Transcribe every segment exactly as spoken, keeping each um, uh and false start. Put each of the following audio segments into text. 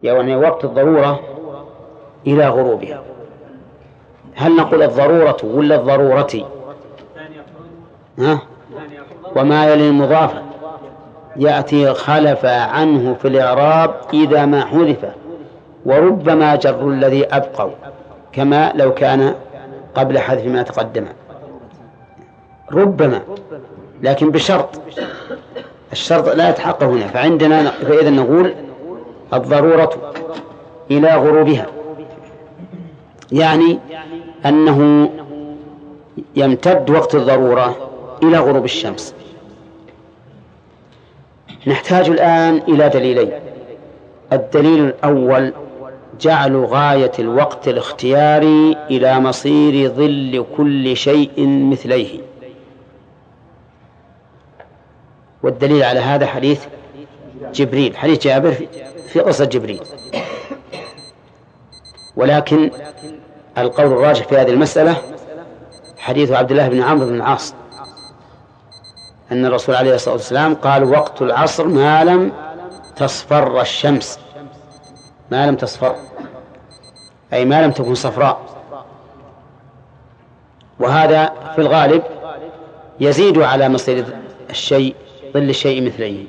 يعني وقت الضرورة إلى غروبها. هل نقول الضرورة ولا الضرورة؟ ها؟ وما يلي المضاف يأتي خلف عنه في الإعراب إذا ما حذف، وربما جر الذي أبقوا كما لو كان قبل حذف ما تقدم. ربما، لكن بشرط، الشرط لا يتحقق هنا. فعندنا فإذا نقول الضرورة إلى غروبها، يعني أنه يمتد وقت الضرورة إلى غروب الشمس. نحتاج الآن إلى دليلين. الدليل الأول جعل غاية الوقت الاختياري إلى مصير ظل كل شيء مثليه، والدليل على هذا حديث جبريل، حديث جابر في قصة جبريل. ولكن القول الراجح في هذه المسألة حديث عبد الله بن عمرو بن العاص أن الرسول عليه الصلاة والسلام قال: وقت العصر ما لم تصفر الشمس. ما لم تصفر أي ما لم تكن صفراء، وهذا في الغالب يزيد على مصير الشيء ظل الشيء مثليه،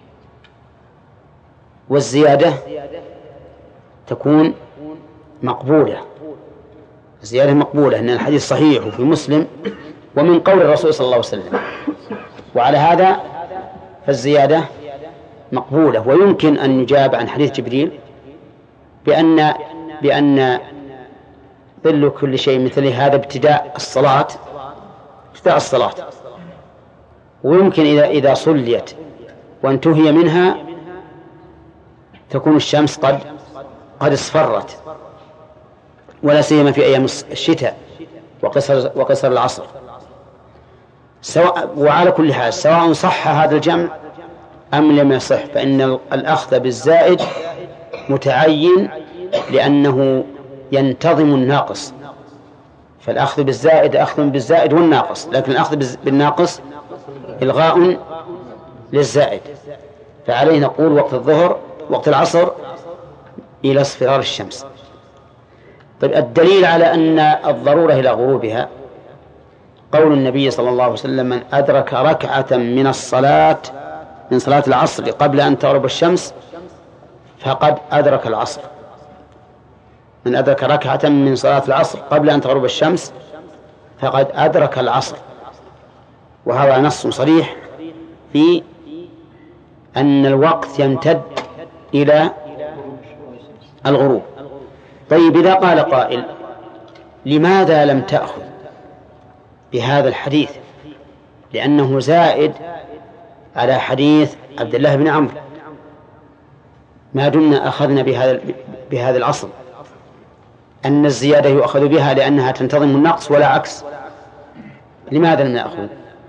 والزيادة تكون مقبولة. الزيادة مقبولة، أن الحديث صحيح في مسلم ومن قول الرسول صلى الله عليه وسلم، وعلى هذا فالزيادة مقبولة. ويمكن أن يجاب عن حديث جبريل بأن بأن ظل كل شيء مثله هذا ابتداء الصلاة ابتداء الصلاة ويمكن إذا إذا صليت وانتهي منها تكون الشمس قد قد اصفرت، ولا سيما في أيام الشتاء وقصر وقصر العصر. سواء، وعلى كل حال سواء صح هذا الجمع أم لم يصح، فإن الأخذ بالزائد متعين لأنه ينتظم الناقص. فالأخذ بالزائد أخذ بالزائد والناقص، لكن الأخذ بالناقص إلغاء للزائد. فعليه نقول وقت الظهر وقت العصر إلى اصفرار الشمس. طيب، الدليل على أن الضرورة إلى غروبها قول النبي صلى الله عليه وسلم: من أدرك ركعة من الصلاة من صلاة العصر قبل أن تغرب الشمس فقد أدرك العصر. من أدرك ركعة من صلاة العصر قبل أن تغرب الشمس فقد أدرك العصر. وهذا نص صريح في أن الوقت يمتد إلى الغروب. طيب، إذا قال قائل: لماذا لم تأخذ بهذا الحديث؟ لأنه زائد على حديث عبد الله بن عمرو، ما دمنا أخذنا بهذا بهذا الأصل أن الزيادة يؤخذ بها لأنها تنتظم النقص ولا عكس. لماذا لم نأخذ؟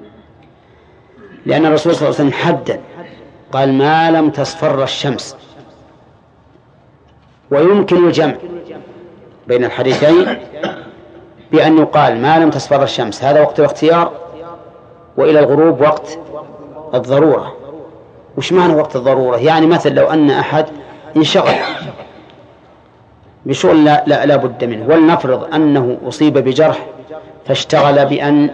لأن الرسول صلى الله عليه وسلم حدد، قال: ما لم تصفر الشمس. ويمكن الجمع بين الحديثين بأن يقال: ما لم تصفر الشمس هذا وقت الاختيار، وإلى الغروب وقت الضرورة. وش معنى وقت الضرورة؟ يعني مثل لو أن أحد انشغل بشغل لا, لا, لا بد منه، ولنفرض أنه أصيب بجرح فاشتغل بأن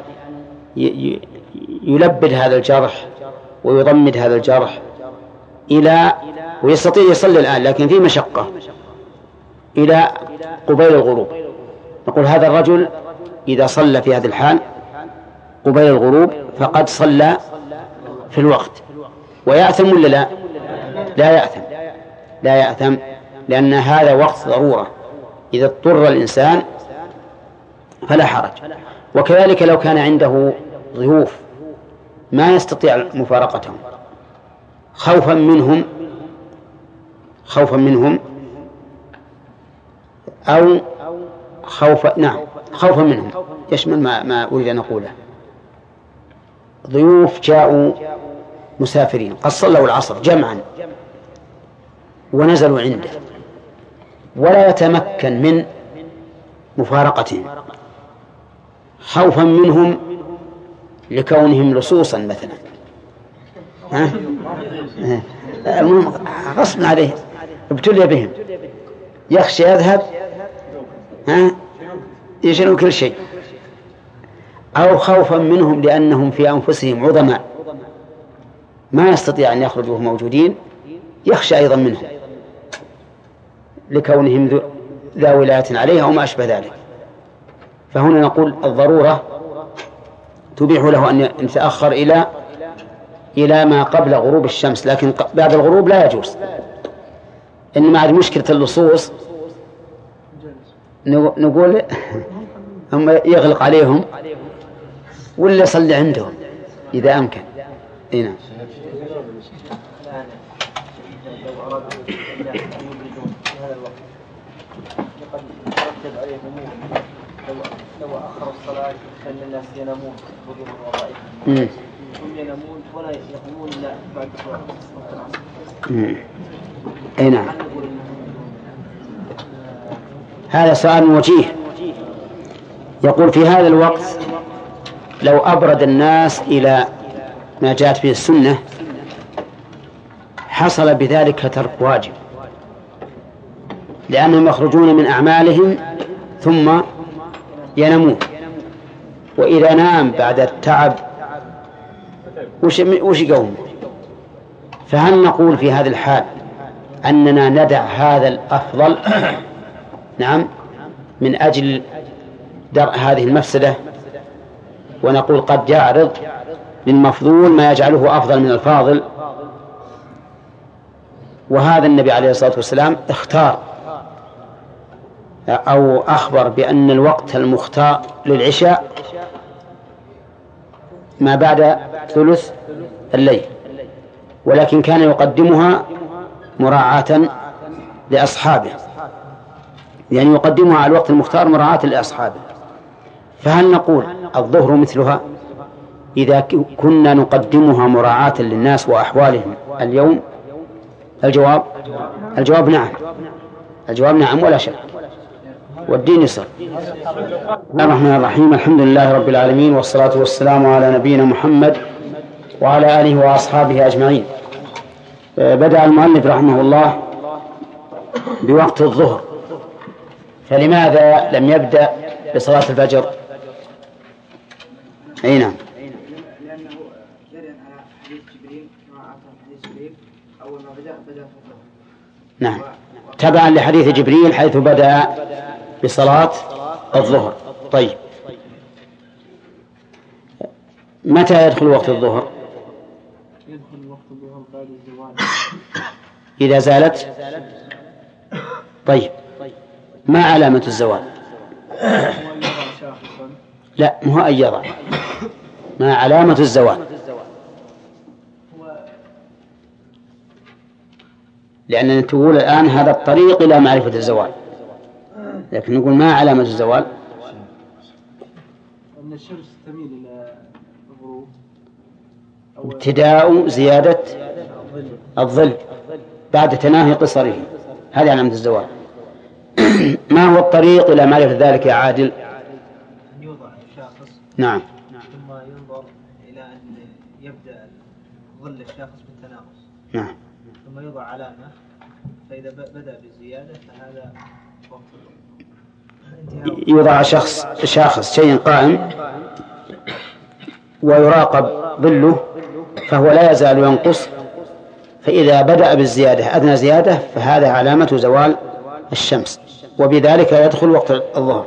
يلبد هذا الجرح ويضمد هذا الجرح إلى ويستطيع يصلي الآن لكن في مشقة إلى قبيل الغروب. نقول هذا الرجل إذا صلى في هذه الحال قبيل الغروب فقد صلى في الوقت، ويأثم ولا لا؟ لا يأثم، لا يأثم، لأن هذا وقت ضرورة. إذا اضطر الإنسان فلا حرج. وكذلك لو كان عنده ضيوف ما يستطيع مفارقتهم خوفا منهم خوفا منهم أو خوفا نعم خوفا منهم يشمل ما, ما أريد أن أقوله. ضيوف جاءوا مسافرين قد صلوا العصر جمعا ونزلوا عنده ولا يتمكن من مفارقتهم خوفا منهم لكونهم لصوصا مثلا، ها؟ غصب عليه ابتلي بهم يخشى يذهب ها يشيلون كل شيء، أو خوفا منهم لأنهم في أنفسهم عظماء ما يستطيع أن يخرجوا موجودين، يخشى أيضا منهم لكونهم ذا ولاية عليه أو ما أشبه ذلك. فهنا نقول الضرورة تبيح له أن يتأخر إلى إلى ما قبل غروب الشمس، لكن بعد الغروب لا يجوز. إنما عاد مشكلة اللصوص نقول هم يغلق عليهم ولا يصلي عندهم إذا أمكن. هنا لو أخر الصلاة كان الناس ينامون وجوب الوظائف هم ينامون ولا يقومون إلا بعد صلاة العصر. أي نعم. هذا سؤال وجيه. يقول في هذا الوقت لو أبرد الناس إلى ما جاءت به السنة حصل بذلك ترك واجب، لأنهم يخرجون من أعمالهم ثم ينامون، وإذا نام بعد التعب وش وش يقوم؟ فهل نقول في هذه الحال أننا ندع هذا الأفضل نعم من أجل درء هذه المفسدة، ونقول قد يعرض للمفضول ما يجعله أفضل من الفاضل؟ وهذا النبي عليه الصلاة والسلام اختار أو أخبر بأن الوقت المختار للعشاء ما بعد ثلث الليل، ولكن كان يقدمها مراعاة لأصحابه، يعني يقدمها على الوقت المختار مراعاة لأصحابه. فهل نقول الظهر مثلها إذا كنا نقدمها مراعاة للناس وأحوالهم اليوم؟ الجواب الجواب نعم، الجواب نعم ولا شك، والدين يسر. الرحمن الرحيم، الحمد لله رب العالمين، والصلاة والسلام على نبينا محمد وعلى آله وأصحابه أجمعين. بدأ المؤلف رحمه الله بوقت الظهر، فلماذا لم يبدأ بصلاة الفجر؟ أي نعم، لأنه جرى على حديث جبريل كما أعطى حديث جبريل أول ما بدأ بدأ في الظهر. نعم، تبعا لحديث جبريل حيث بدأ بصلاة الظهر. طيب، متى يدخل وقت الظهر؟ يدخل وقت الظهر بعد الزوال إذا زالت. طيب، ما علامة الزوال؟ لا، مو أن يضع، ما علامة الزوال؟ لأننا تقول الآن هذا الطريق إلى معرفة الزوال، لكن نقول ما علامة الزوال؟ أن الشمس تميل إلى الغروب، ابتداء زيادة الظل بعد تناهي قصره، هذه علامة الزوال. ما هو الطريق إلى معرفة ذلك يا عادل؟ أن يوضع الشاخص نعم، ثم ينظر إلى أن يبدأ ظل الشاخص بالتناقص، نعم، ثم يوضع علامة، فإذا بدأ بالزيادة فهذا وقت انتهاء. يوضع شخص شاخص شيء قائم ويراقب ظله فهو لا يزال ينقص، فإذا بدأ بالزيادة أدنى زيادة فهذا علامة زوال الشمس، وبذلك يدخل وقت الظهر.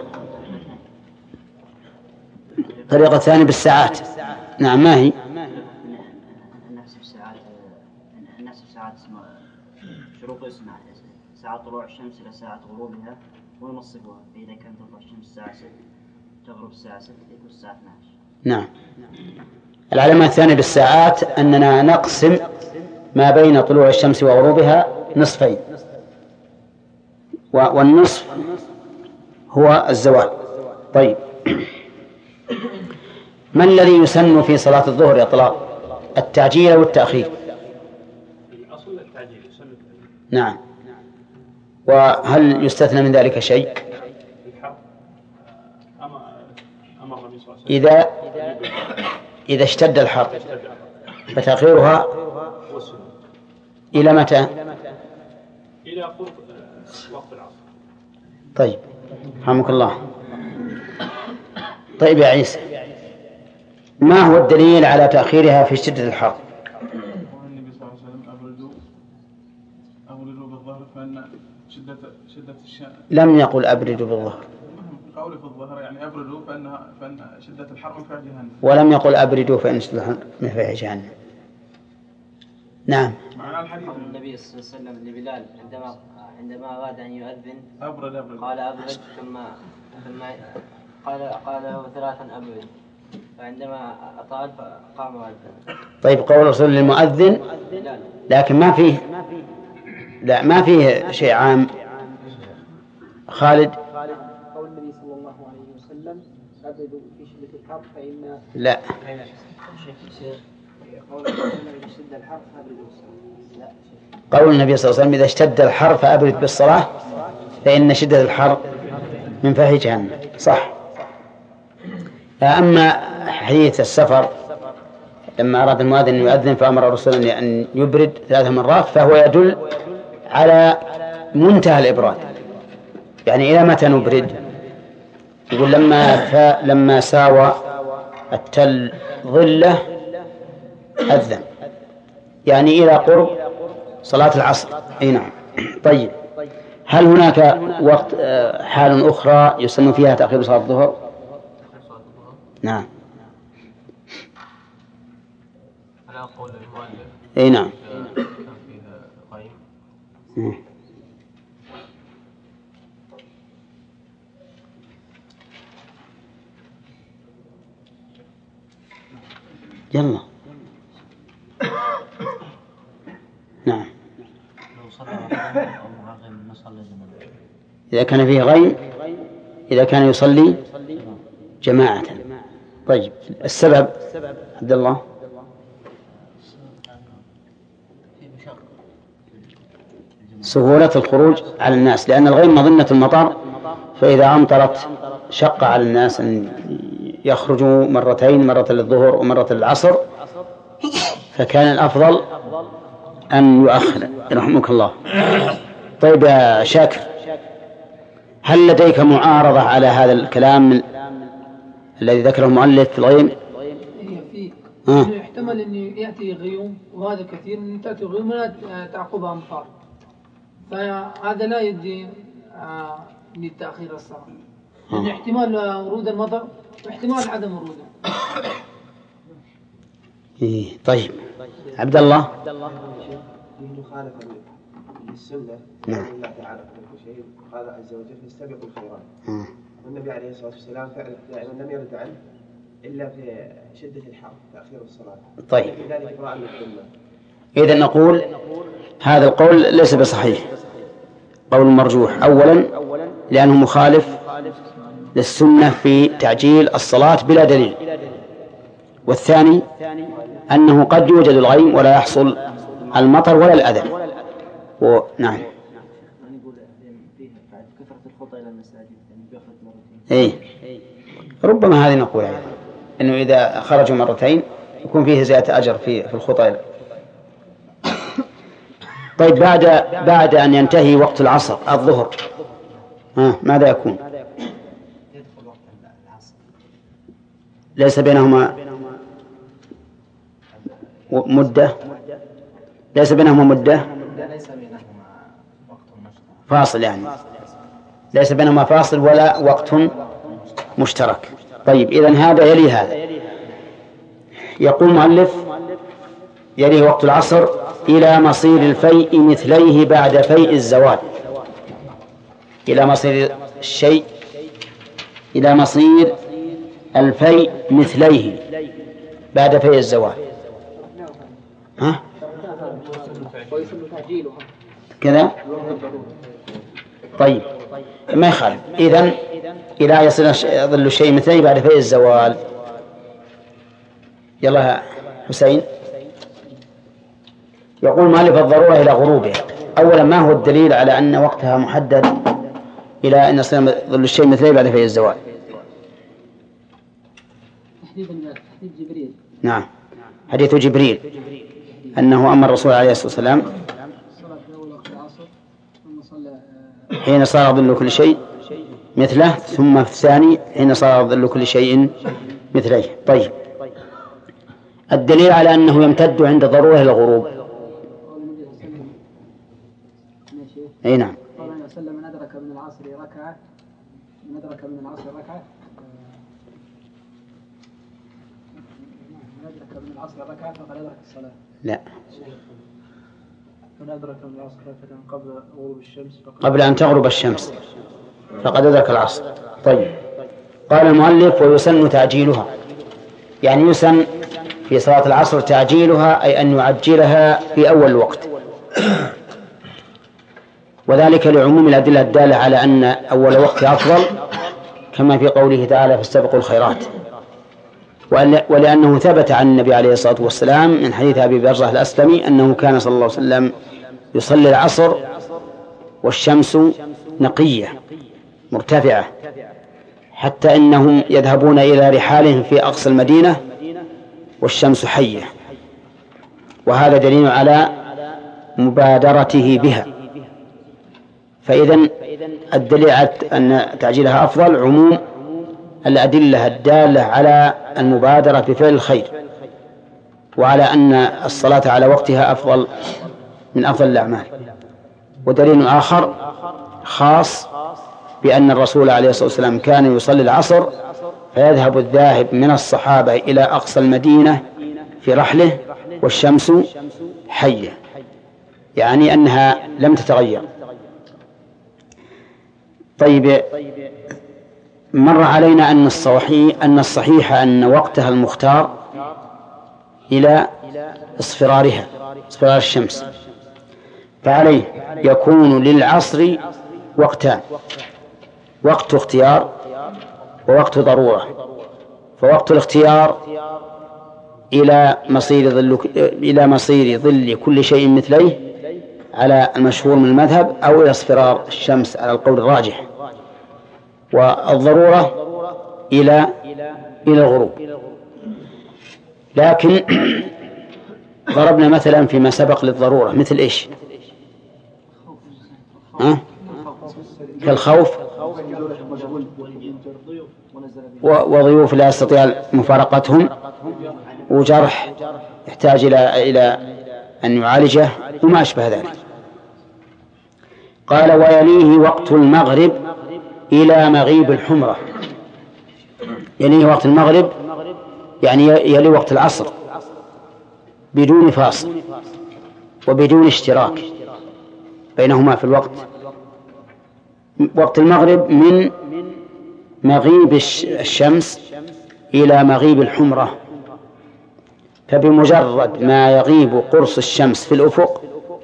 الطريقة الثانية بالساعات. نعم، ما هي؟ الناس في ساعات الناس في ساعات شروق اسمها ساعة طلوع الشمس إلى ساعة غروبها ونصفها، فإذا كانت تطلع الشمس الساعة ستة تغرب الساعة ستة يكون الساعة اثنتي عشرة. نعم. العلامة الثانية بالساعات أننا نقسم ما بين طلوع الشمس وغروبها نصفين، والنصف هو الزوال. طيب، ما الذي يسن في صلاة الظهر إطلاق؟ التعجيل أو التأخير؟ الأصل التعجيل يسن. نعم، وهل يستثنى من ذلك شيء؟ إذا إذا اشتد الحر فتأخيرها إلى متى؟ إلى قرب آه، وقت العصر. طيب رحمك الله. طيب يا عيسى، ما هو الدليل على تأخيرها في شدة الحر؟ النبي صلى الله عليه وسلم أبردوا أبردوا بالظهر فإن شدة شدة الشمس. لم يقل أبردوا بالظهر. قولي في الظهر يعني أبردوا فإن فإن شدة الحر من فيح جهنم. ولم يقل أبردوا فإن شدة الحر من فيح جهنم. نعم. معنى الحديث النبي صلى الله عليه وسلم لبلال عندما عندما أراد أن يؤذن أبرد أبرد قال أبرد ثم ثم قال قال له ثلاثا أبرد، فعندما أطال فقام وأذن. طيب قول الرسول للمؤذن، لكن ما فيه لا ما فيه شيء عام. خالد قول النبي صلى الله عليه وسلم أبردوا في شدة الحر فإن لا قول النبي إذا اشتد الحر فأبردوا لا قول النبي صلى الله عليه وسلم إذا اشتد الحر فأبرد بالصلاة فإن شدة الحر من فيح جهنم. صح. أما حديث السفر لما أراد المؤذن أن يؤذن فأمر الرسول أن يبرد ثلاث مرات فهو يدل على منتهى الإبراد، يعني إلى متى نبرد؟ يقول لما لما ساوى التل ظله أذن، يعني إلى قرب صلاة العصر. أي نعم. طيب هل هناك وقت حال أخرى يسمى فيها تأخير صلاة الظهر؟ نعم. على قول المؤلف. أي نعم. كان فيها غيم. يلا. نعم. لو صلى أو معغم نصلي جماعة. إذا كان فيه غيم، إذا كان يصلي جماعة. طيب السبب عبد الله؟ سهولة الخروج على الناس، لأن الغيم مظنة المطر، فإذا أمطرت شق على الناس أن يخرجوا مرتين، مرة للظهر ومرة للعصر، فكان الأفضل أن يؤخر. رحمك الله. طيب يا شاكر، هل لديك معارضة على هذا الكلام من الذي ذكره المؤلف في الغيم؟ في آه. يحتمل أن يأتي غيوم، وهذا كثير أن تأتي غيوم ولا تعقبها أمطار، فهذا لا يدي آه لتأخير الصلاة، يعني احتمال ورود المطر واحتمال عدم وروده. إيه. طيب عبد الله. فيه مخالفة للسنة. نعم. الله تعالى في شيء قال عز وجل فاستبقوا الخيرات. والنبي عليه الصلاة والسلام فعلا دائما لم يرد عنه إلا في شدة الحر تأخير الصلاة. طيب. في ذلك إبراء للذمة. إذن نقول هذا القول ليس بصحيح، قول مرجوح. أولا لأنه مخالف للسنة في تعجيل الصلاة بلا دليل، والثاني أنه قد يوجد الغيم ولا يحصل المطر ولا الأذى. ونعم. إيه ربما هذه نقول يعني أنه إذا خرجوا مرتين يكون فيه زيادة أجر في في الخطى. طيب بعد بعد أن ينتهي وقت العصر الظهر ها ماذا يكون؟ ليس بينهما مدة، ليس بينهما مدة فاصل، يعني ليس بينهما فاصل ولا وقت مشترك. طيب إذن هذا يلي هذا. يقول المؤلف يلي وقت العصر إلى مصير الفيء مثليه بعد فيء الزوال. إلى مصير الشيء إلى مصير الفيء مثليه بعد فيء الزوال. ها؟ كذا. طيب ما يخالف. إذن إلى يصير يظل الشيء مثليه بعد فيء الزوال. يلا حسين. يقول مالف الضرورة إلى غروبها. أولا ما هو الدليل على أن وقتها محدد إلى أن يصير ظل الشيء مثليه بعد فيء الزوال؟ حديث جبريل. نعم حديث جبريل أنه أمر الرسول عليه الصلاة والسلام حين صار ظل كل شيء مثله، ثم في الثاني حين صار ظل كل شيء مثله. طيب، الدليل على أنه يمتد عند ضرورة الغروب. أي نعم. قال النبي صلى الله عليه وسلم: من أدرك من العصر ركعة من أدرك من العصر ركعة من أدرك من العصر ركعة فقد أدرك الصلاة. لا، من أدرك من العصر ركعة قبل غروب الشمس قبل أن تغرب الشمس فقد أدرك العصر. طيب، قال المؤلف: ويسن تعجيلها، يعني يسن في صلاة العصر تعجيلها، أي أن يعجلها في أول الوقت، وذلك لعموم الأدلة الدالة على أن أول وقت أفضل، كما في قوله تعالى: فاستبقوا الخيرات، ولأنه ثبت عن النبي عليه الصلاة والسلام من حديث أبي برزة الأسلمي أنه كان صلى الله عليه وسلم يصلي العصر والشمس نقية مرتفعة، حتى إنهم يذهبون إلى رحالهم في أقصى المدينة والشمس حية، وهذا دليل على مبادرته بها. فإذن الدليل على أن تعجيلها أفضل عموم الأدلة الدالة على المبادرة بفعل الخير، وعلى أن الصلاة على وقتها أفضل من أفضل الأعمال. ودليل آخر خاص بأن الرسول عليه الصلاة والسلام كان يصلي العصر فيذهب الذاهب من الصحابة إلى أقصى المدينة في رحله والشمس حية، يعني أنها لم تتغير. طيب، مر علينا أن الصحيح أن الصحيح أن وقتها المختار إلى اصفرارها، اصفرار الشمس، فعليه يكون للعصر وقتان: وقت اختيار ووقت ضرورة. فوقت الاختيار إلى مصير ظل إلى مصير ظل كل شيء مثليه على المشهور من المذهب، أو إلى اصفرار الشمس على القول الراجح. والضرورة إلى إلى الغروب. لكن ضربنا مثلا فيما سبق للضرورة مثل إيش؟ أه؟ كالخوف وضيوف لا يستطيع مفارقتهم، وجرح يحتاج إلى إلى أن يعالجه، وما أشبه ذلك. قال: ويليه وقت المغرب إلى مغيب الحمرة. يليه وقت المغرب يعني يلي وقت العصر بدون فاصل وبدون اشتراك بينهما في الوقت. وقت المغرب من مغيب الشمس إلى مغيب الحمرة، فبمجرد ما يغيب قرص الشمس في الأفق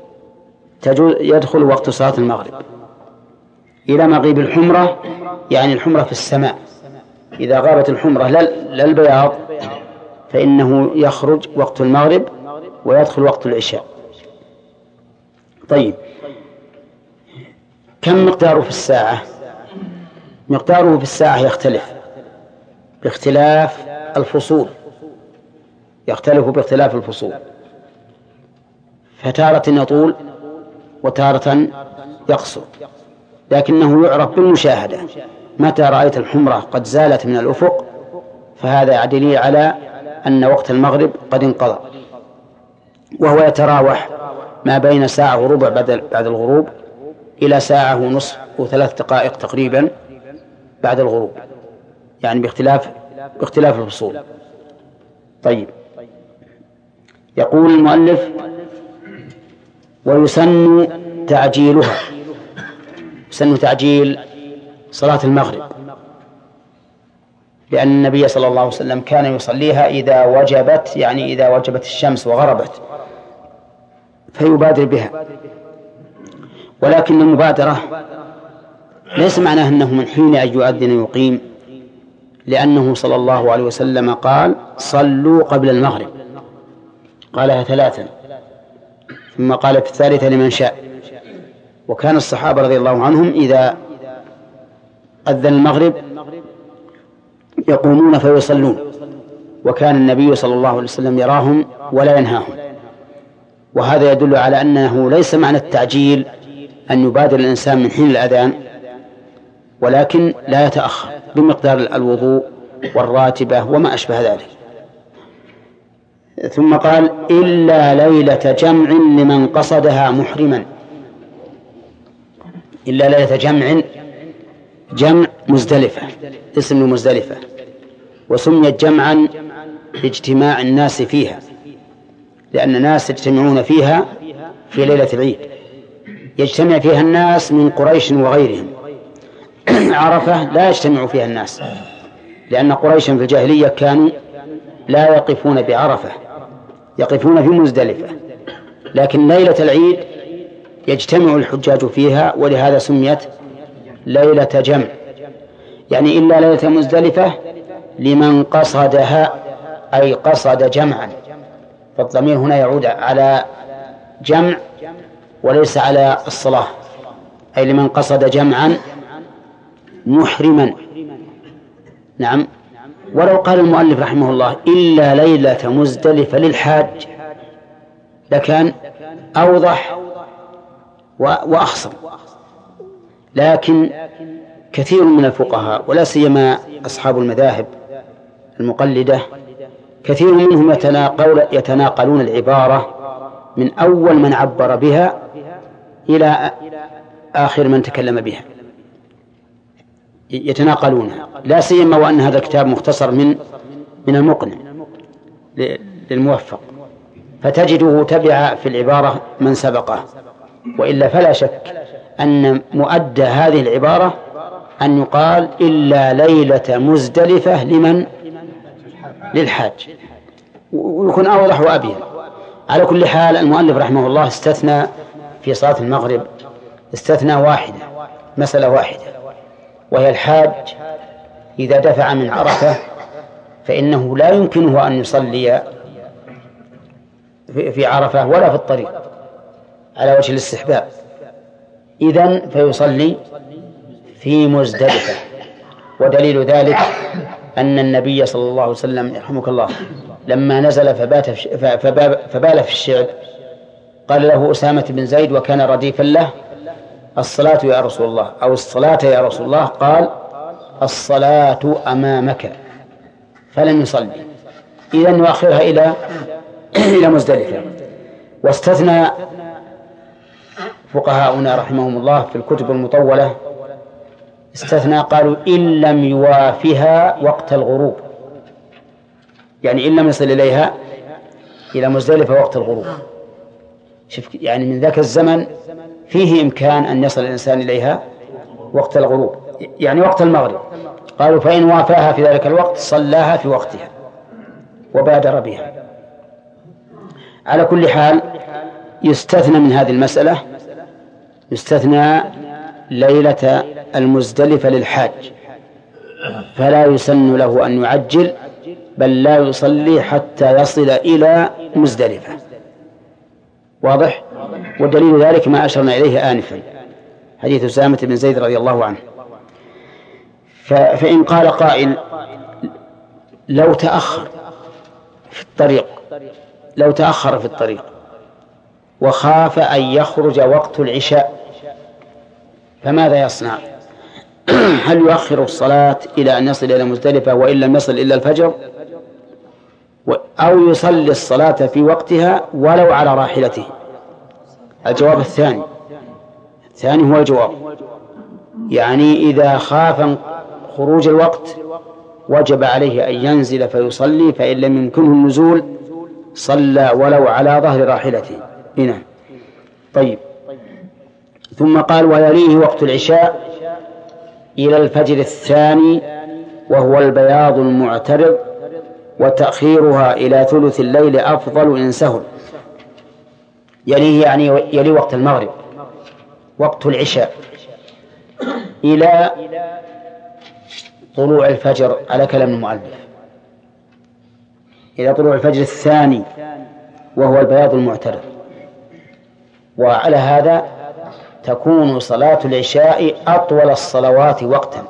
يدخل وقت صلاة المغرب. إلى مغيب الحمرة يعني الحمرة في السماء، إذا غابت الحمرة لا البياض فإنه يخرج وقت المغرب ويدخل وقت العشاء. طيب، كم مقداره في الساعة؟ مقداره في الساعة يختلف باختلاف الفصول، يختلف باختلاف الفصول، فتارة يطول وتارة يقصر، لكنه يعرف بالمشاهدة. متى رأيت الحمرة قد زالت من الأفق فهذا دليل على أن وقت المغرب قد انقضى، وهو يتراوح ما بين ساعة وربع بعد الغروب إلى ساعة ونصف وثلاث دقائق تقريبا بعد الغروب، يعني باختلاف باختلاف الفصول. طيب، يقول المؤلف: ويسن تعجيلها، يسن تعجيل صلاة المغرب، لأن النبي صلى الله عليه وسلم كان يصليها إذا وجبت، يعني إذا وجبت الشمس وغربت فيبادر بها. ولكن المبادرة ليس معناه أنه من حين أن يؤذن يقيم، لأنه صلى الله عليه وسلم قال: صلوا قبل المغرب، قالها ثلاثا، ثم قال في الثالثة لمن شاء. وكان الصحابة رضي الله عنهم إذا أذن المغرب يقومون فيصلون، وكان النبي صلى الله عليه وسلم يراهم ولا ينهاهم. وهذا يدل على أنه ليس معنى التعجيل أن يبادر الإنسان من حين الأذان، ولكن لا يتأخر بمقدار الوضوء والراتبة وما أشبه ذلك. ثم قال إلا ليلة جمع لمن قصدها محرما. إلا ليلة جمع، جمع مزدلفة، اسم مزدلفة، وسميت جمعا لاجتماع الناس فيها، لأن الناس يجتمعون فيها في ليلة العيد، يجتمع فيها الناس من قريش وغيرهم. عرفة لا يجتمع فيها الناس، لأن قريشا في الجاهلية كانوا لا يقفون بعرفة، يقفون في مزدلفة، لكن ليلة العيد يجتمع الحجاج فيها، ولهذا سميت ليلة جمع. يعني إلا ليلة مزدلفة لمن قصدها، أي قصد جمعا، فالضمير هنا يعود على جمع وليس على الصلاة، أي لمن قصد جمعا محرما. نعم. ولو قال المؤلف رحمه الله إلا ليلة مزدلفة للحاج لكان أوضح وأخصر، لكن كثير من الفقهاء ولا سيما أصحاب المذاهب المقلدة كثير منهم يتناقل يتناقلون العبارة من أول من عبر بها إلى آخر من تكلم بها، يتناقلونها، لا سيما وأن هذا الكتاب مختصر من من المقنع للموفق، فتجده تبع في العبارة من سبقه، وإلا فلا شك أن مؤدى هذه العبارة أن يقال إلا ليلة مزدلفة لمن للحاج، ويكون أوضح وأبين. على كل حال المؤلف رحمه الله استثنى في صلاة المغرب استثنى واحدة، مسألة واحدة، وهي الحاج إذا دفع من عرفة فإنه لا يمكنه أن يصلي في عرفة ولا في الطريق على وجه الاستحباب، إذن فيصلي في مزدلفة. ودليل ذلك أن النبي صلى الله عليه وسلم يرحمك الله لما نزل فبات فبال في الشعب قال له أسامة بن زيد وكان رديفا له: الصلاة يا رسول الله، أو الصلاة يا رسول الله؟ قال: الصلاة أمامك، فلم يصلي، إذن يؤخرها إلى إلى مزدلفة. واستثنى فقهاؤنا رحمهم الله في الكتب المطولة، استثنى قالوا إن لم يوافها وقت الغروب، يعني إن لم يصل إليها إلى مزدلفة وقت الغروب. شوف، يعني من ذاك الزمن فيه إمكان أن يصل الإنسان إليها وقت الغروب، يعني وقت المغرب. قالوا فإن وافاها في ذلك الوقت صلاها في وقتها وبادر بها. على كل حال يستثنى من هذه المسألة، يستثنى ليلة المزدلفة للحاج، فلا يسن له أن يعجل، بل لا يصلي حتى يصل إلى مزدلفة. واضح؟ ودليل ذلك ما أشرنا إليه آنفا، حديث أسامة بن زيد رضي الله عنه. فإن قال قائل: لو تأخر في الطريق لو تأخر في الطريق وخاف أن يخرج وقت العشاء فماذا يصنع؟ هل يؤخر الصلاة إلى أن يصل إلى مزدلفة وإن لم يصل إلا الفجر، أو يصلي الصلاة في وقتها ولو على راحلته؟ الجواب الثاني الثاني هو الجواب، يعني إذا خاف خروج الوقت وجب عليه أن ينزل فيصلي، فإن لم يمكنه النزول صلى ولو على ظهر راحلته. هنا طيب. ثم قال: ويليه وقت العشاء إلى الفجر الثاني وهو البياض المعترض، وتأخيرها إلى ثلث الليل أفضل إن سهل. يليه يعني يلي وقت المغرب، وقت العشاء إلى طلوع الفجر على كلام المؤلف، إلى طلوع الفجر الثاني وهو البياض المعترض. وعلى هذا تكون صلاة العشاء أطول الصلوات وقتا،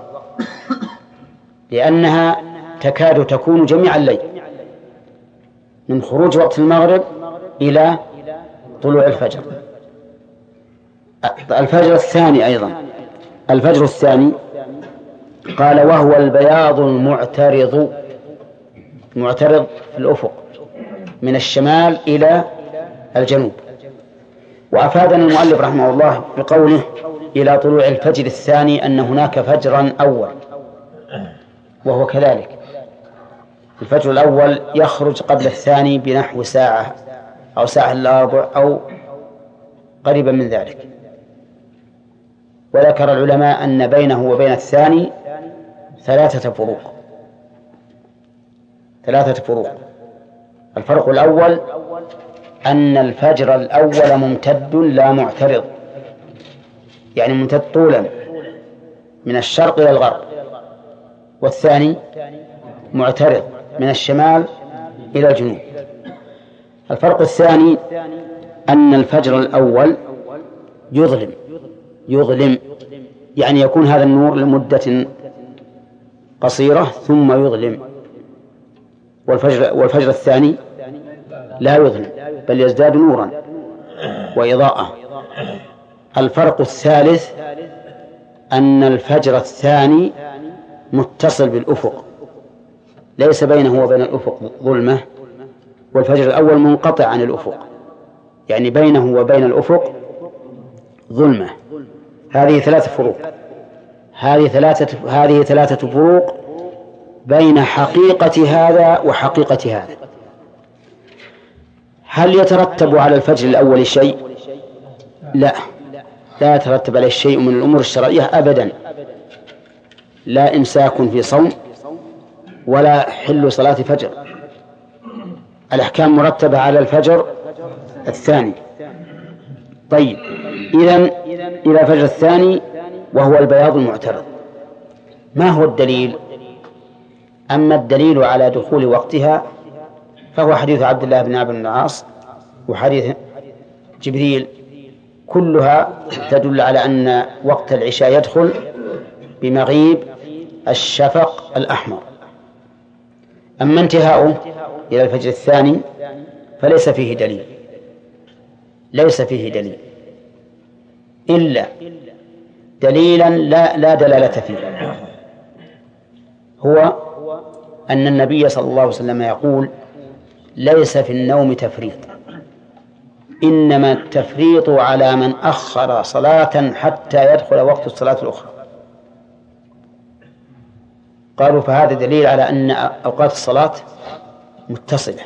لأنها تكاد تكون جميع الليل من خروج وقت المغرب إلى طلوع الفجر. الفجر الثاني أيضا، الفجر الثاني قال وهو البياض المعترض، معترض في الأفق من الشمال إلى الجنوب. وأفادنا المؤلف رحمه الله بقوله إلى طلوع الفجر الثاني أن هناك فجرا أول، وهو كذلك. الفجر الأول يخرج قبل الثاني بنحو ساعة أو ساعة إلا ربع أو قريبا من ذلك. وذكر العلماء أن بينه وبين الثاني ثلاثة فروق، ثلاثة فروق. الفرق الأول أن الفجر الأول ممتد لا معترض، يعني ممتد طولا من الشرق إلى الغرب، والثاني معترض من الشمال إلى الجنوب. الفرق الثاني أن الفجر الأول يظلم، يظلم يعني يكون هذا النور لمدة قصيرة ثم يظلم، والفجر, والفجر الثاني لا يظلم بل يزداد نورا وإضاءة. الفرق الثالث أن الفجر الثاني متصل بالأفق، ليس بينه وبين الأفق ظلمة، والفجر الأول منقطع عن الأفق، يعني بينه وبين الأفق ظلمة. هذه ثلاثة فروق، هذه ثلاثة هذه ثلاثة فروق بين حقيقة هذا وحقيقة هذا. هل يترتب على الفجر الأول شيء؟ لا، لا يترتب عليه شيء من الأمور الشرعية أبدا، لا إمساك في صوم ولا حل صلاة فجر. الأحكام مرتبة على الفجر الثاني. طيب، إذن إلى الفجر الثاني وهو البياض المعترض. ما هو الدليل؟ أما الدليل على دخول وقتها فهو حديث عبد الله بن عمرو بن العاص وحديث جبريل، كلها تدل على أن وقت العشاء يدخل بمغيب الشفق الأحمر. أما انتهاؤه إلى الفجر الثاني فليس فيه دليل، ليس فيه دليل إلا دليلا لا, لا دلالة فيه، هو أن النبي صلى الله عليه وسلم يقول ليس في النوم تفريط، إنما التفريط على من أخر صلاة حتى يدخل وقت الصلاة الأخرى. قالوا فهذا دليل على أن أوقات الصلاة متصلة.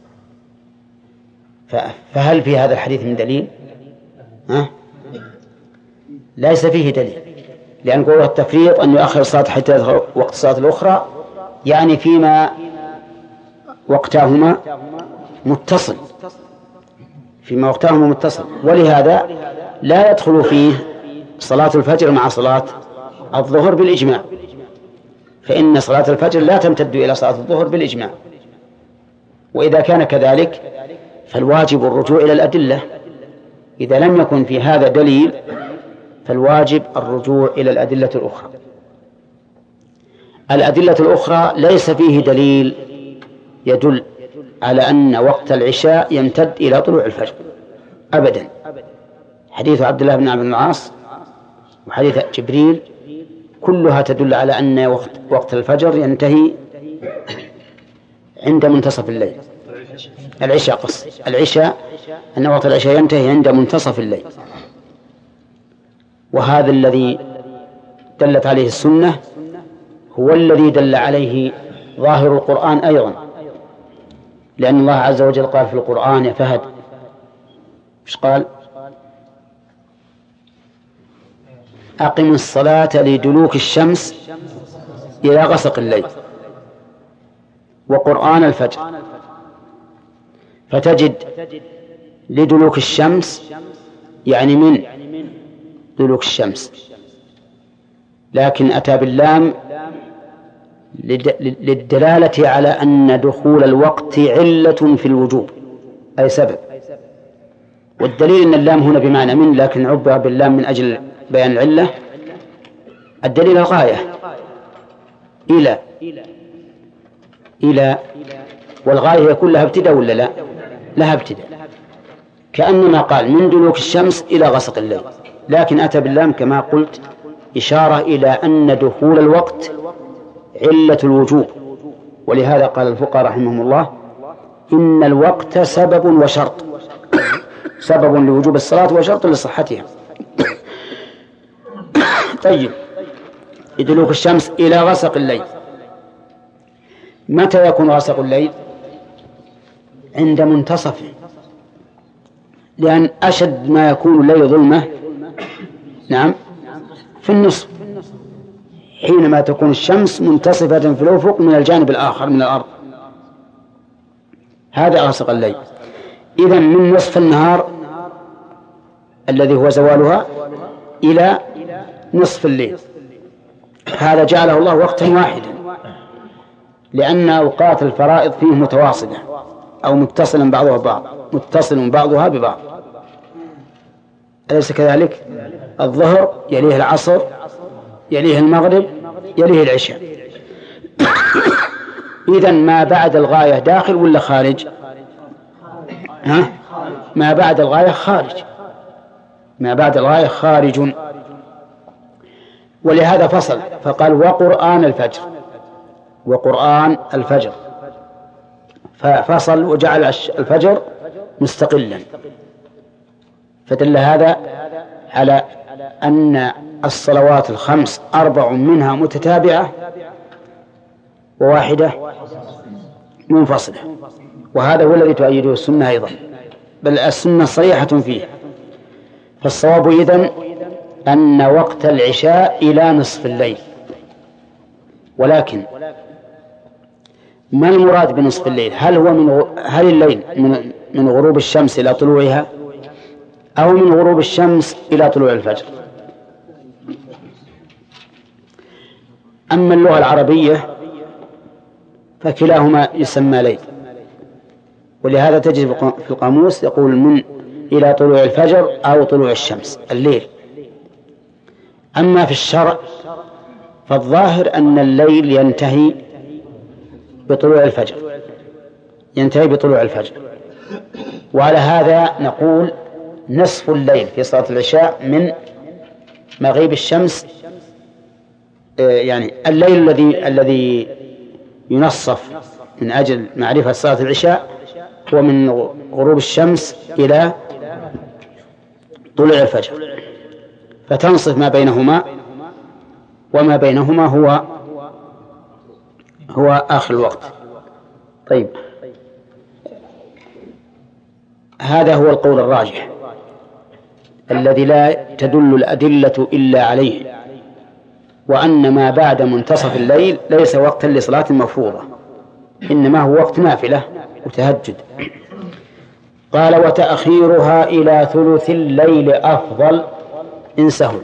فهل في هذا الحديث من دليل؟ ها؟ ليس فيه دليل، لأن قوله التفريط أن يؤخر الصلاة حتى يدخل وقت الصلاة الأخرى يعني فيما وقتهما متصل، فيما وقتهما متصل، ولهذا لا يدخل فيه صلاة الفجر مع صلاة الظهر بالإجماع، فإن صلاة الفجر لا تمتد إلى صلاة الظهر بالإجماع. وإذا كان كذلك فالواجب الرجوع إلى الأدلة، إذا لم يكن في هذا دليل فالواجب الرجوع إلى الأدلة الأخرى. الأدلة الأخرى ليس فيه دليل يدل على أن وقت العشاء يمتد إلى طلوع الفجر أبدا. حديث عبد الله بن عمرو بن العاص وحديث جبريل كلها تدل على أن وقت, وقت الفجر ينتهي عند منتصف الليل. العشاء قص العشاء أن وقت العشاء ينتهي عند منتصف الليل، وهذا الذي دلت عليه السنة هو الذي دل عليه ظاهر القرآن أيضا، لأن الله عز وجل قال في القرآن يا فهد إيش قال؟ أقم الصلاة لدلوك الشمس إلى غسق الليل وقرآن الفجر. فتجد لدلوك الشمس يعني من دلوك الشمس، لكن أتى باللام للدلالة على أن دخول الوقت علة في الوجوب أي سبب، والدليل أن اللام هنا بمعنى من، لكن عبر باللام من أجل بيان العلة. الدليل الغاية إلى إلى والغاية يكون لها ابتداء ولا لا؟ لها ابتداء، كأنما قال من دلوك الشمس إلى غسق الليل لكن أتى باللام كما قلت إشارة إلى أن دخول الوقت علة الوجوب، ولهذا قال الفقهاء رحمهم الله إن الوقت سبب وشرط، سبب لوجوب الصلاة وشرط لصحتها. طيب، لدلوك الشمس إلى غسق الليل. متى يكون غسق الليل؟ عند منتصفه، لأن أشد ما يكون الليل ظلمة نعم في النصف، حينما تكون الشمس منتصفة في الأفق من الجانب الآخر من الأرض، هذا غسق الليل. إذن من نصف النهار الذي هو زوالها إلى نصف الليل، هذا جعله الله وقتا واحدا، لأن أوقات الفرائض فيه متواصلة أو متصلا بعضها ببعض، متصل بعضها ببعض، أليس كذلك؟ الظهر يليه العصر يليه المغرب يليه العشاء. إذن ما بعد الغاية داخل ولا خارج؟ ها؟ ما بعد الغاية خارج، ما بعد الغاية خارج. ولهذا فصل فقال وقرآن الفجر، وقرآن الفجر، ففصل وجعل الفجر مستقلا، فدل هذا على أن الصلوات الخمس أربع منها متتابعة وواحدة منفصلة، وهذا هو الذي تؤيده السنة أيضا، بل السنة صريحة فيه. فالصواب إذن أن وقت العشاء إلى نصف الليل، ولكن ما المراد بنصف الليل؟ هل هو من هل الليل من من غروب الشمس إلى طلوعها، أو من غروب الشمس إلى طلوع الفجر؟ أما اللغة العربية فكلاهما يسمى ليل، ولهذا تجد في القاموس يقول من إلى طلوع الفجر أو طلوع الشمس الليل. أما في الشرع فالظاهر أن الليل ينتهي بطلوع الفجر، ينتهي بطلوع الفجر، وعلى هذا نقول نصف الليل في صلاة العشاء من مغيب الشمس، يعني الليل الذي الذي ينصف من أجل معرفة صلاة العشاء هو من غروب الشمس إلى طلوع الفجر، فتنصف ما بينهما، وما بينهما هو هو آخر الوقت. طيب، هذا هو القول الراجح الذي لا تدل الأدلة إلا عليه، وأن ما بعد منتصف الليل ليس وقتا لصلاة مفروضة، إنما هو وقت نافلة وتهجد. قال وتأخيرها إلى ثلث الليل أفضل إن سهل.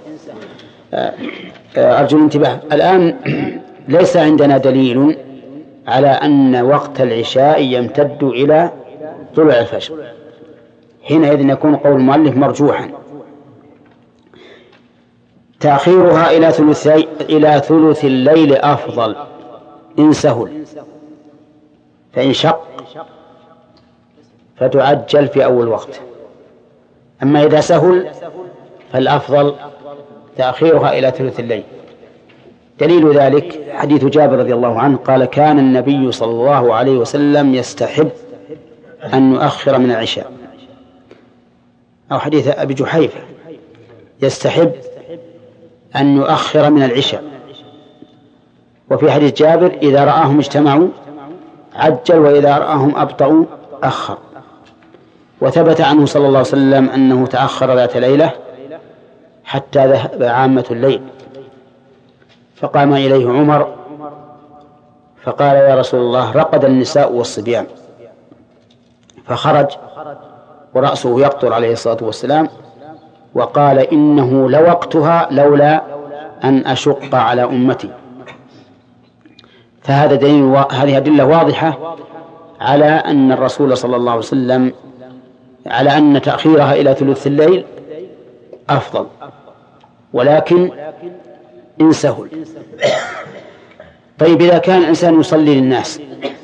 أرجو الانتباه، الآن ليس عندنا دليل على أن وقت العشاء يمتد إلى طلوع الفجر، حينئذ يكون قول المؤلف مرجوحا. تأخيرها إلى ثلث إلى ثلث الليل أفضل إن سهل، فإن شق فتعجل في أول وقت، أما إذا سهل فالأفضل تأخيرها إلى ثلث الليل. دليل ذلك حديث جابر رضي الله عنه قال كان النبي صلى الله عليه وسلم يستحب أن يؤخر من العشاء، أو حديث أبي جحيفة يستحب أن يؤخر من العشاء. وفي حديث جابر إذا رآهم اجتمعوا عجل وإذا رآهم أبطأوا أخر. وثبت عنه صلى الله عليه وسلم أنه تأخر ذات ليلة حتى ذهب عامة الليل، فقام إليه عمر فقال يا رسول الله رقد النساء والصبيان، فخرج ورأسه يقطر عليه الصلاة والسلام وقال إنه لوقتها لولا أن أشق على أمتي. فهذا دليل، هذه أدلة واضحة على أن الرسول صلى الله عليه وسلم على أن تأخيرها إلى ثلث الليل أفضل، ولكن إن سهل. طيب، إذا كان الإنسان يصلي للناس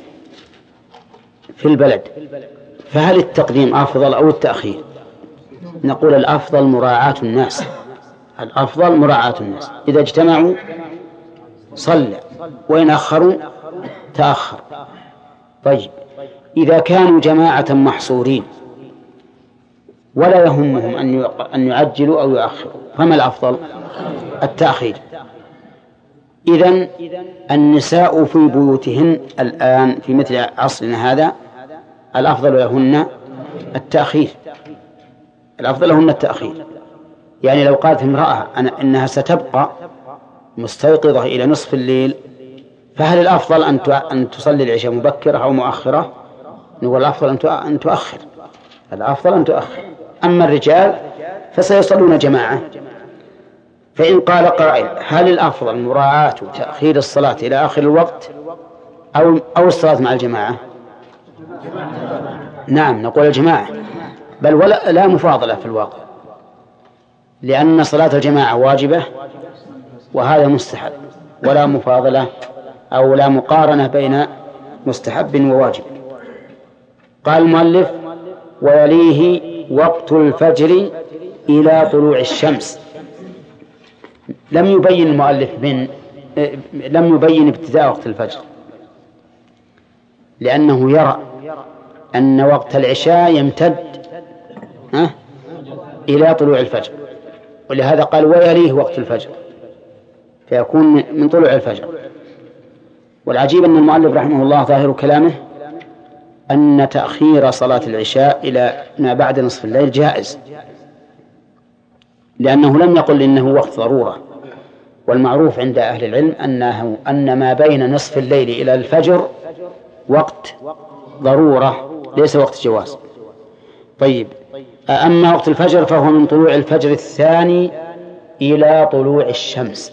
في البلد فهل التقديم أفضل أو التأخير؟ نقول الأفضل مراعاة الناس الأفضل مراعاة الناس، إذا اجتمعوا صلى وإن أخروا تأخر. طيب إذا كانوا جماعة محصورين ولا يهمهم أن يعجلوا أو يؤخروا فما الأفضل؟ التأخير. إذن النساء في بيوتهن الآن في مثل عصرنا هذا الأفضل لهن التأخير، الأفضل لهن التأخير. يعني لو قالت امرأة أنها ستبقى مستيقظة إلى نصف الليل فهل الأفضل أن تصلي العشاء مبكرة أو مؤخرة؟ نقول الأفضل أن تؤخر، الأفضل أن تؤخر. أما الرجال فسيصلون جماعة. فإن قال قائل هل الأفضل مراعاة تأخير الصلاة إلى آخر الوقت أو أو الصلاة مع الجماعة؟ نعم نقول الجماعة، بل ولا لا مفاضلة في الواقع، لأن صلاة الجماعة واجبة وهذا مستحب، ولا مفاضلة أو لا مقارنة بين مستحب وواجب. قال المؤلف ويليه وقت الفجر إلى طلوع الشمس. لم يبين المؤلف من لم يبين ابتداء وقت الفجر، لأنه يرى أن وقت العشاء يمتد ها إلى طلوع الفجر، ولهذا قال ويليه وقت الفجر فيكون من طلوع الفجر. والعجيب أن المؤلف رحمه الله ظاهر كلامه أن تأخير صلاة العشاء إلى ما بعد نصف الليل جائز، لأنه لم يقل إنه وقت ضرورة. والمعروف عند أهل العلم أنه أن ما بين نصف الليل إلى الفجر وقت ضرورة ليس وقت جواز. طيب أما وقت الفجر فهو من طلوع الفجر الثاني إلى طلوع الشمس.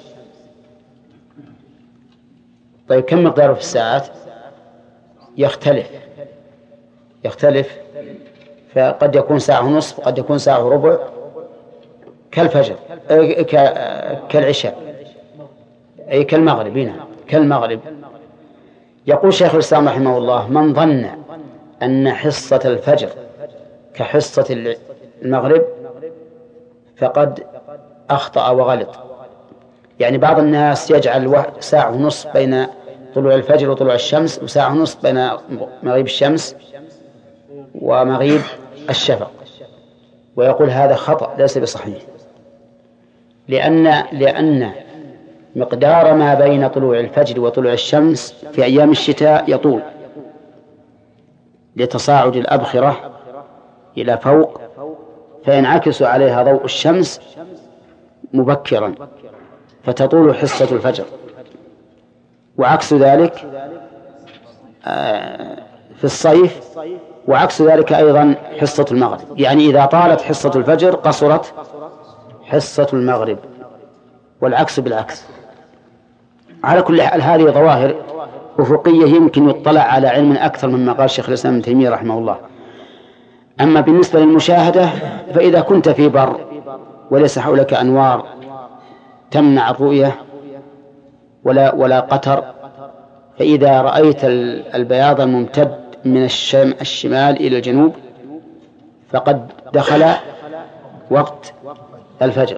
طيب كم مقداره في الساعات؟ يختلف يختلف فقد يكون ساعة ونصف وقد يكون ساعة وربع كالفجر كالعشاء أي كالمغرب. هنا كالمغرب. يقول شيخ الإسلام رحمه الله من ظن أن حصة الفجر كحصة المغرب فقد أخطأ وغلط. يعني بعض الناس يجعل ساعة ونصف بين طلوع الفجر وطلوع الشمس وساعة ونصف بين مغيب الشمس ومغيب الشفق، ويقول هذا خطأ ليس بصحيح، لأن لأن مقدار ما بين طلوع الفجر وطلوع الشمس في أيام الشتاء يطول لتصاعد الأبخرة إلى فوق فينعكس عليها ضوء الشمس مبكرا فتطول حصة الفجر، وعكس ذلك في الصيف، وعكس ذلك أيضا حصة المغرب. يعني إذا طالت حصة الفجر قصرت حصة المغرب، والعكس بالعكس. على كل حال هذه ظواهر أفقية يمكن يطلع على علم أكثر مما قال شيخ الإسلام ابن تيمية رحمه الله. أما بالنسبة للمشاهدة فإذا كنت في بر وليس حولك أنوار تمنع الرؤية ولا ولا قطر، فإذا رأيت البياض الممتد من الشم الشمال إلى الجنوب فقد دخل وقت الفجر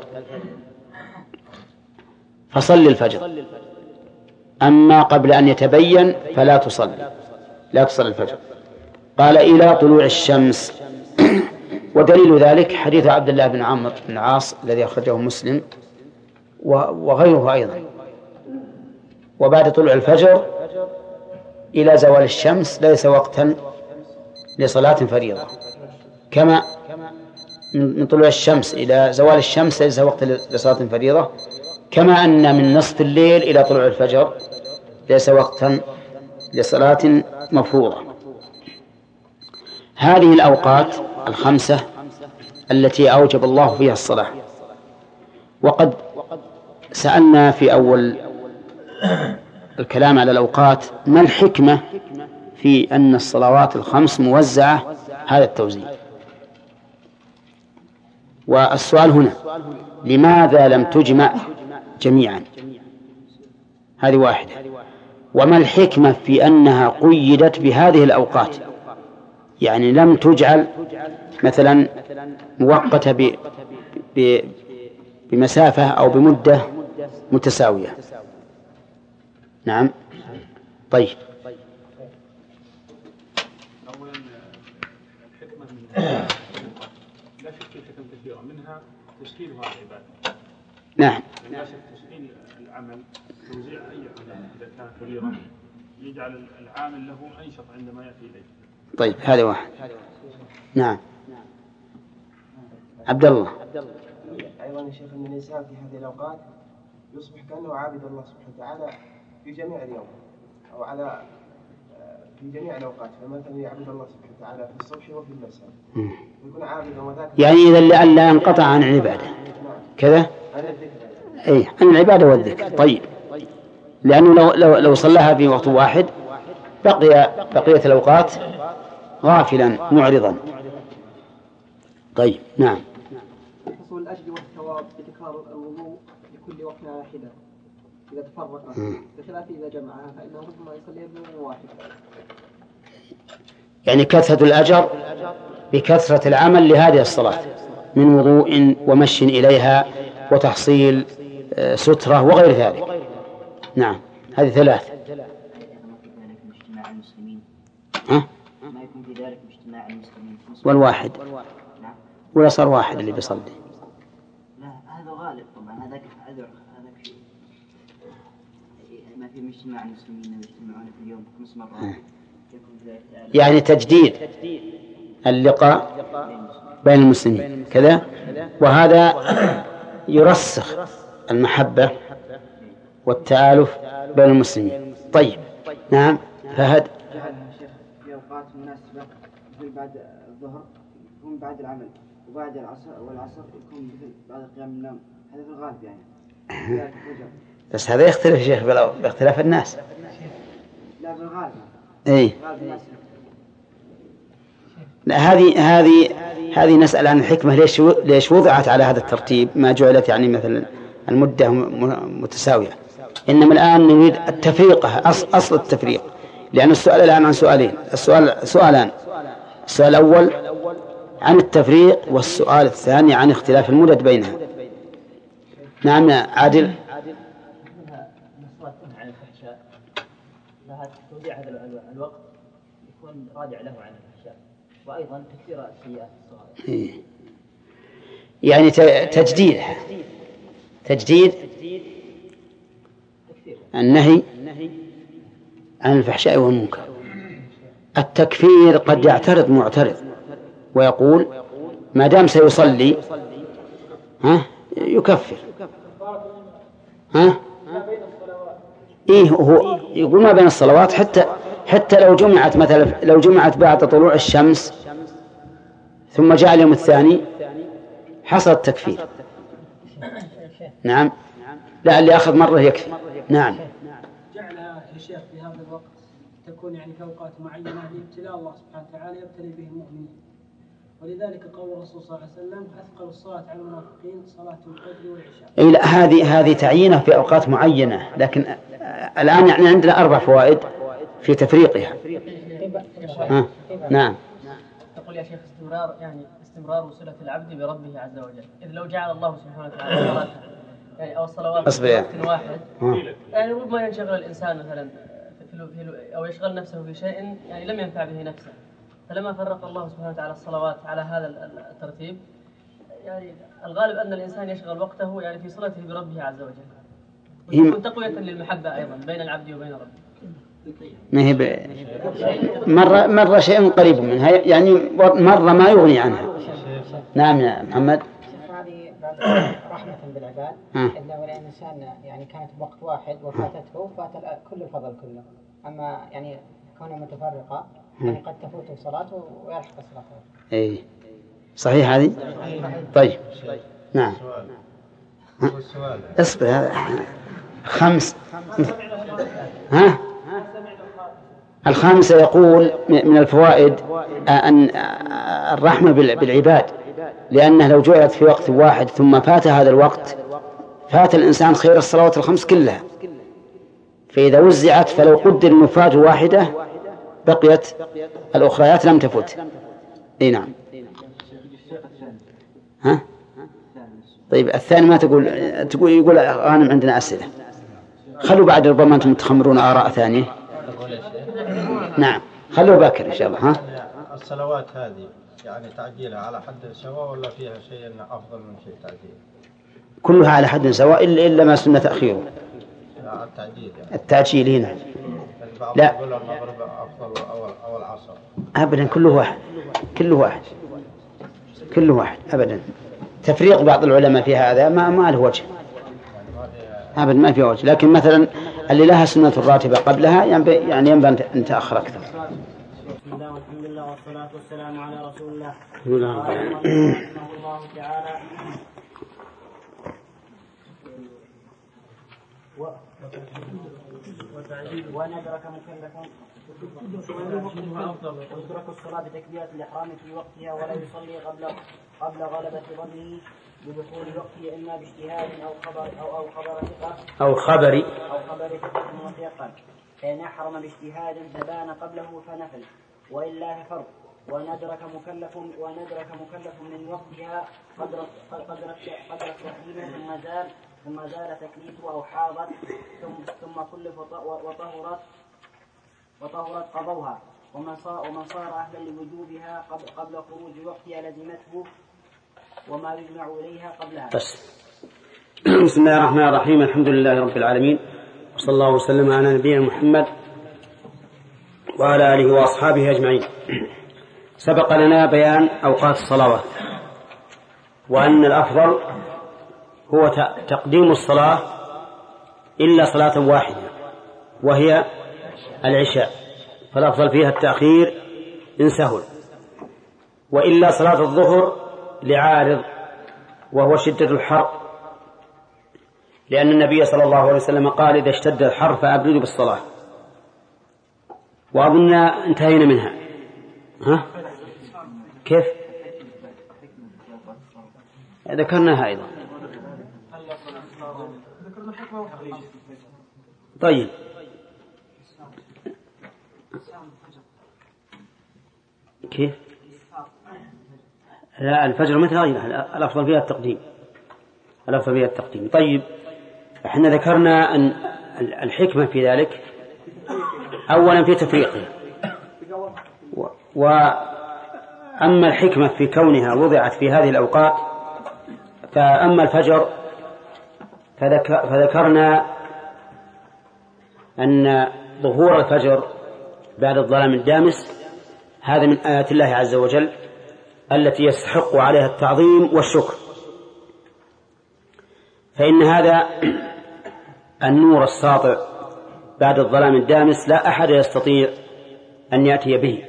فصل الفجر. أما قبل أن يتبين فلا تصلي لا تصلي الفجر. قال إلى طلوع الشمس. ودليل ذلك حديث عبد الله بن عمرو بن العاص الذي أخرجه مسلم وغيره أيضا. وبعد طلوع الفجر إلى زوال الشمس ليس وقتا لصلاة فريضة، كما من طلوع الشمس إلى زوال الشمس ليس وقتا لصلاة فريضة، كما أن من نصف الليل إلى طلوع الفجر ليس وقتا لصلاة مفروضة. هذه الأوقات الخمسة التي أوجب الله فيها الصلاة. وقد سألنا في أول الكلام على الأوقات ما الحكمة في أن الصلوات الخمس موزعة هذا التوزيع. والسؤال هنا لماذا لم تجمع جميعا؟ هذه واحدة. وما الحكمة في أنها قيدت بهذه الأوقات، يعني لم تجعل مثلا مؤقتة بمسافة أو بمدة متساوية. نعم. طيب. أولا الحكمة من لا شك في حكم كثيرة، منها تسهيل هذه العبادة. نعم. لا شك تسهيل العمل، توزيع أي عمل إذا كان كبيرا يجعل العامل له أنشط عندما يأتي إليه. طيب هذا واحد. نعم. عبد الله. أيضا يا شيخ أن الإنسان في هذه الأوقات يصبح كأنه عابد الله سبحانه وتعالى في جميع اليوم أو على في جميع الأوقات، فمثلا يعبد الله سبحانه وتعالى في الصبح وفي المساء ويكون عابدا وذاك يعني إذا لئلا ينقطع عن العبادة كذا. أي عن العبادة والذكر. طيب لأنه لو لو لو صلاها في وقت واحد بقي بقية الأوقات غافلا معرضا. طيب. نعم. حصول الأجر والثواب بتكرار الوضوء لكل وقت على حدة إذا تفرق، بخلاف إذا جمعها فإنه ربما يصلي بوضوء واحد. يعني كثرة الأجر بكثرة العمل لهذه الصلاة من وضوء ومشي إليها وتحصيل سترة وغير ذلك. نعم. هذه ثلاث. ها؟ ما يكون في ذلك اجتماع المسلمين والواحد ولا صار واحد اللي بيصلي. لا هذا غالب طبعا، هذاك هذا هذاك شيء ما في اجتماع المسلمين يجتمعون في اليوم خمس مرات. يعني تجديد اللقاء بين المسلمين كذا، وهذا يرسخ المحبة والتآلف بين المسلمين. طيب. نعم. فهد. في أوقات مناسبة مثل بعد الظهر يكون بعد العمل، وبعد العصر والعصر يكون مثل بعد قيام النوم، هذا في الغالب يعني. بس هذا يختلف يا شيخ باختلاف الناس. لا بالغالب. إيه. لا هذه هذه هذه نسأل عن الحكمة، ليش ليش وضعت على هذا الترتيب ما جعلت يعني مثلا المدة متساوية. إنما الآن نريد التفريقة، أصل, أصل التفريق، لأن السؤال الآن عن سؤالين. السؤال سؤالان، السؤال الأول عن التفريق والسؤال الثاني عن اختلاف المدد بينها. نعم عادل. منها الصلاة تنهى عن الفحشاء، لها توزيع هذا الوقت يكون راجع له عن الفحشاء، وأيضا تكثير السيئات الصغائر. يعني تجديد تجديد النهي عن الفحشاء والمنكر. التكفير قد يعترض معترض ويقول ما دام سيصلي ها يكفر. ها إيه هو يقول ما بين الصلوات، حتى حتى لو جمعت مثلا لو جمعت بعد طلوع الشمس ثم جاء اليوم الثاني حصل التكفير. نعم. لا اللي أخذ مرة يكفي. نعم. جعلها يا شيخ في هذا الوقت تكون يعني في أوقات معينة لابتلاء الله سبحانه وتعالى يبتلي به المؤمنين، ولذلك قول الرسول صلى الله عليه وسلم أثقل الصلاة على المنافقين صلاة الفجر والعشاء. إيه لا هذه هذه تعيينه في أوقات معينة، لكن الآن يعني عندنا أربع فوائد في تفريقها. ها. نعم. تقول يا شيخ استمرار يعني استمرار صلة العبد بربه عز وجل، إذ لو جعل الله سبحانه وتعالى صلاة يعني أو الصلوات في وقت واحد يعني ربما ينشغل الإنسان مثلا أو يشغل نفسه في شيء يعني لم ينفع به نفسه، فلما فرق الله سبحانه وتعالى الصلوات على هذا الترتيب يعني الغالب أن الإنسان يشغل وقته يعني في صلته بربه عز وجل، وتكون تقوية للمحبة أيضا بين العبد وبين ربه. ما هي ب... مرة مرة شيء قريب منها يعني مرة ما يغني عنها. نعم يا محمد. هذه رحمة بالعباد، إنه الإنسان يعني كانت بوقت واحد وفاتته فات كل الفضل كله، أما يعني كونه متفرقة يعني قد تفوت صلاته ويلحق صلاته. إيه صحيح هذه. طيب. نعم. اصبر هذا خمس. ها الخامسة يقول من الفوائد أن الرحمة بالعباد، لأنه لو جعلت في وقت واحد ثم فات هذا الوقت فات الإنسان خير الصلوات الخمس كلها، فإذا وزعت فلو قدر أنه فات واحدة بقيت الأخريات لم تفوت. إيه نعم. ها طيب الثاني ما تقول تقول يقول غانم عندنا أسئلة، خلوا بعد ربما أنتم تخمرون آراء ثانية. نعم خلوا باكر إن شاء الله. ها الصلوات هذه يعني تعجيلها على حد سواء ولا فيها شيء أفضل من شيء تعجيل؟ كلها على حد سواء إلا إلا ما سنة تأخيره. التعجيل يعني. التعجيل هنا لا يقول المغرب أفضل أو أو العصر. أبدا كله واحد كله واحد كله واحد أبدا. تفريق بعض العلماء في هذا ما ما له وجه أبدا، ما في وجه. لكن مثلا اللي لها سنة الراتبة قبلها يعني ينبغي أن تأخر أكثر. بسم الله والحمد لله والصلاة والسلام على رسول الله. قال رحمه الله تعالى وندرك مكلف يدرك الصلاة بتكبيرة الإحرام في وقتها ولا يصلي قبل قبل غلبة ظنه بدخول وقته إما باجتهاد أو خبر أو أو خبر ثقة أو خبر أو خبر ثقة وثيقا، فإن أحرم باجتهاد فبان قبله فنفل وإلا ففرض. وندرك مكلف وندرك مكلف من وقتها قدر قدر قدر التحريم ثم زال ثم زال تكليفه أو حاضت ثم ثم كلف وطهرت وطهرت قضوها. ومن صار ومن صار أهلا لوجوبها قبل قبل خروج وقتها لزمته وما يجمع إليها قبلها. بس. بسم الله الرحمن الرحيم، الحمد لله رب العالمين، وصلى الله وسلم على نبينا محمد وعلى آله وأصحابه أجمعين. سبق لنا بيان أوقات الصلوات، وأن الأفضل هو تقديم الصلاة إلا صلاة واحدة وهي العشاء، فالأفضل فيها التأخير إن سهل، وإلا صلاة الظهر لعارض وهو شدة الحر، لأن النبي صلى الله عليه وسلم قال إذا اشتد الحر فأبردوا بالصلاة. وأظن انتهينا منها. ها؟ كيف؟ ذكرناها أيضا. طيب كيف؟ لا الفجر مثل غيرها، الأفضل فيها التقديم الأفضل فيها التقديم. طيب احنا ذكرنا أن الحكمة في ذلك أولا في تفريقه، وأما الحكمة في كونها وضعت في هذه الأوقات، فأما الفجر فذكرنا أن ظهور الفجر بعد الظلام الدامس هذا من آيات الله عز وجل التي يستحق عليها التعظيم والشكر، فإن هذا النور الساطع بعد الظلام الدامس لا أحد يستطيع أن يأتي به،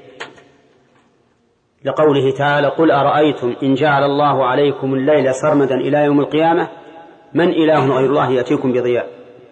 لقوله تعالى قل أرأيتم إن جعل الله عليكم الليل سرمدا إلى يوم القيامة من إله غير الله يأتيكم بضياء.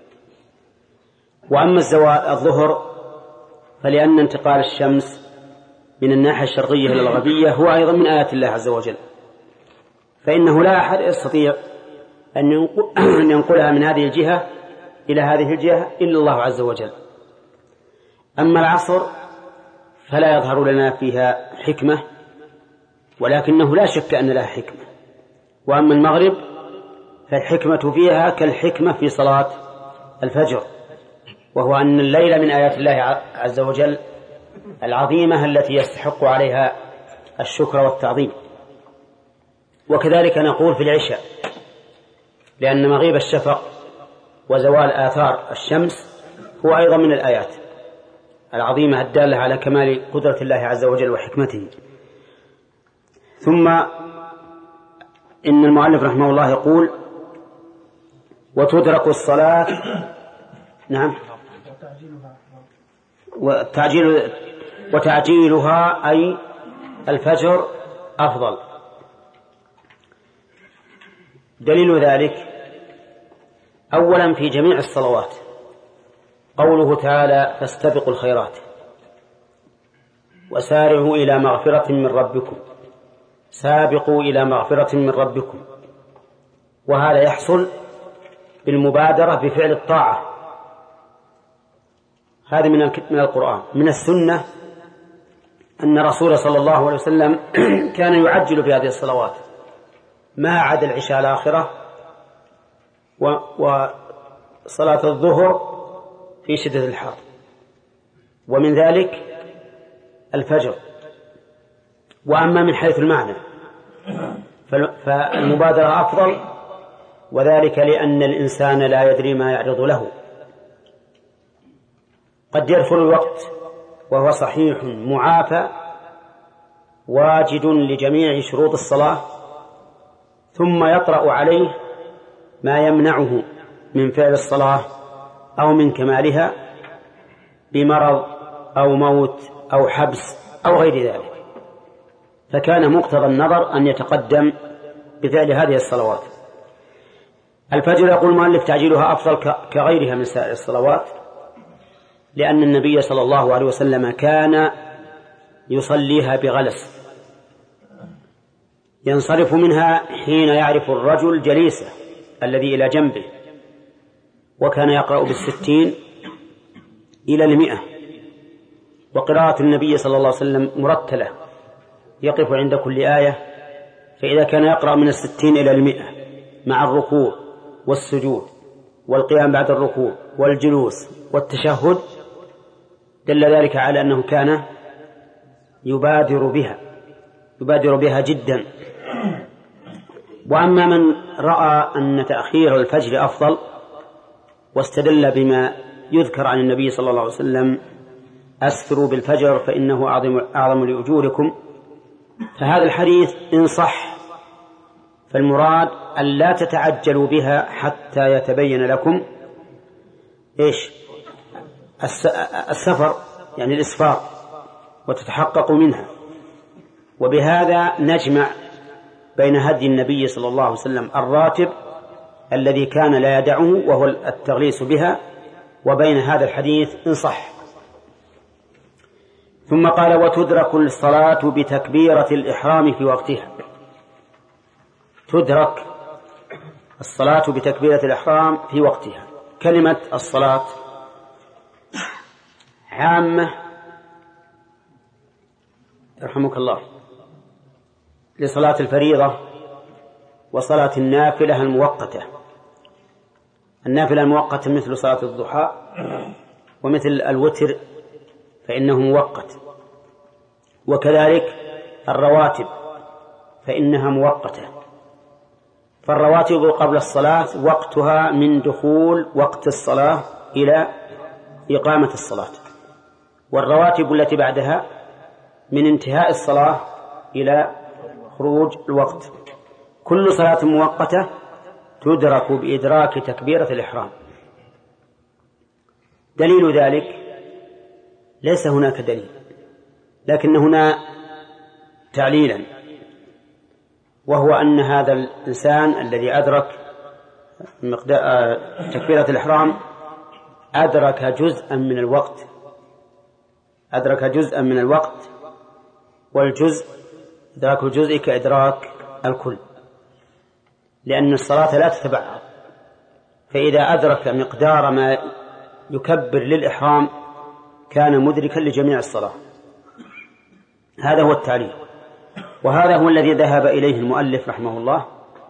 وأما الزوال الظهر فلأن انتقال الشمس من الناحية الشرقية إلى الغربية هو أيضا من آيات الله عز وجل، فإنه لا أحد يستطيع أن ينقلها من هذه الجهة إلى هذه الجهة إلا الله عز وجل. أما العصر فلا يظهر لنا فيها حكمة، ولكنه لا شك أن لها حكمة. وأما المغرب فالحكمة فيها كالحكمة في صلاة الفجر، وهو أن الليل من آيات الله عز وجل العظيمة التي يستحق عليها الشكر والتعظيم. وكذلك نقول في العشاء، لأن مغيب الشفق وزوال آثار الشمس هو أيضا من الآيات العظيمة الدالة على كمال قدرة الله عز وجل وحكمته. ثم إن المؤلف رحمه الله يقول وتدرك الصلاة نعم وتعجيل وتعجيلها أي الفجر أفضل. دليل ذلك أولا في جميع الصلوات قوله تعالى فاستبقوا الخيرات وسارعوا إلى مغفرة من ربكم، سابقوا إلى مغفرة من ربكم، وهذا يحصل بالمبادرة بفعل الطاعة. هذا من من القرآن. من السنة أن الرسول صلى الله عليه وسلم كان يعجل في هذه الصلوات ما عدا العشاء الآخرة وصلاة الظهر في شدة الحر، ومن ذلك الفجر. وأما من حيث المعنى فالمبادرة أفضل، وذلك لأن الإنسان لا يدري ما يعرض له. قد يدخل الوقت وهو صحيح معافى واجد لجميع شروط الصلاة، ثم يطرأ عليه ما يمنعه من فعل الصلاة أو من كمالها بمرض أو موت أو حبس أو غير ذلك، فكان مقتضى النظر أن يتقدم بفعل هذه الصلوات. الفجر يقول المؤلف تعجيلها أفضل كغيرها من سائر الصلوات، لأن النبي صلى الله عليه وسلم كان يصليها بغلس، ينصرف منها حين يعرف الرجل جليسه الذي إلى جنبه، وكان يقرأ بالستين إلى المئة. وقراءة النبي صلى الله عليه وسلم مرتلة، يقف عند كل آية، فإذا كان يقرأ من الستين إلى المئة مع الركوع والسجود والقيام بعد الركوع والجلوس والتشهد، دل ذلك على أنه كان يبادر بها يبادر بها جدا. وأما من رأى أن تأخير الفجر أفضل واستدل بما يذكر عن النبي صلى الله عليه وسلم أسفروا بالفجر فإنه أعظم, أعظم لأجوركم، فهذا الحديث إن صح فالمراد أن لا تتعجلوا بها حتى يتبين لكم إيش السفر، يعني الإسفار، وتتحققوا منها. وبهذا نجمع بين هدي النبي صلى الله عليه وسلم الراتب الذي كان لا يدعه وهو التغليس بها، وبين هذا الحديث إن صح. ثم قال وتدرك الصلاة بتكبيرة الإحرام في وقتها. تدرك الصلاة بتكبيرة الإحرام في وقتها. كلمة الصلاة عامة يرحمك الله لصلاة الفريضة وصلاة النافلة المؤقتة. النافلة المؤقتة مثل صلاة الضحى ومثل الوتر فإنه مؤقت، وكذلك الرواتب فإنها مؤقتة. فالرواتب قبل الصلاة وقتها من دخول وقت الصلاة إلى إقامة الصلاة، والرواتب التي بعدها من انتهاء الصلاة إلى خروج الوقت. كل صلاة مؤقتة تدرك بإدراك تكبيرة الإحرام. دليل ذلك ليس هناك دليل، لكن هنا تعليلا، وهو أن هذا الإنسان الذي أدرك تكبيرة الإحرام أدرك جزءا من الوقت أدرك جزءا من الوقت والجزء إدراك الجزء كإدراك الكل، لأن الصلاة لا تتبعها. فإذا أدرك مقدار ما يكبر للإحرام كان مدركا لجميع الصلاة. هذا هو التعليل، وهذا هو الذي ذهب إليه المؤلف رحمه الله،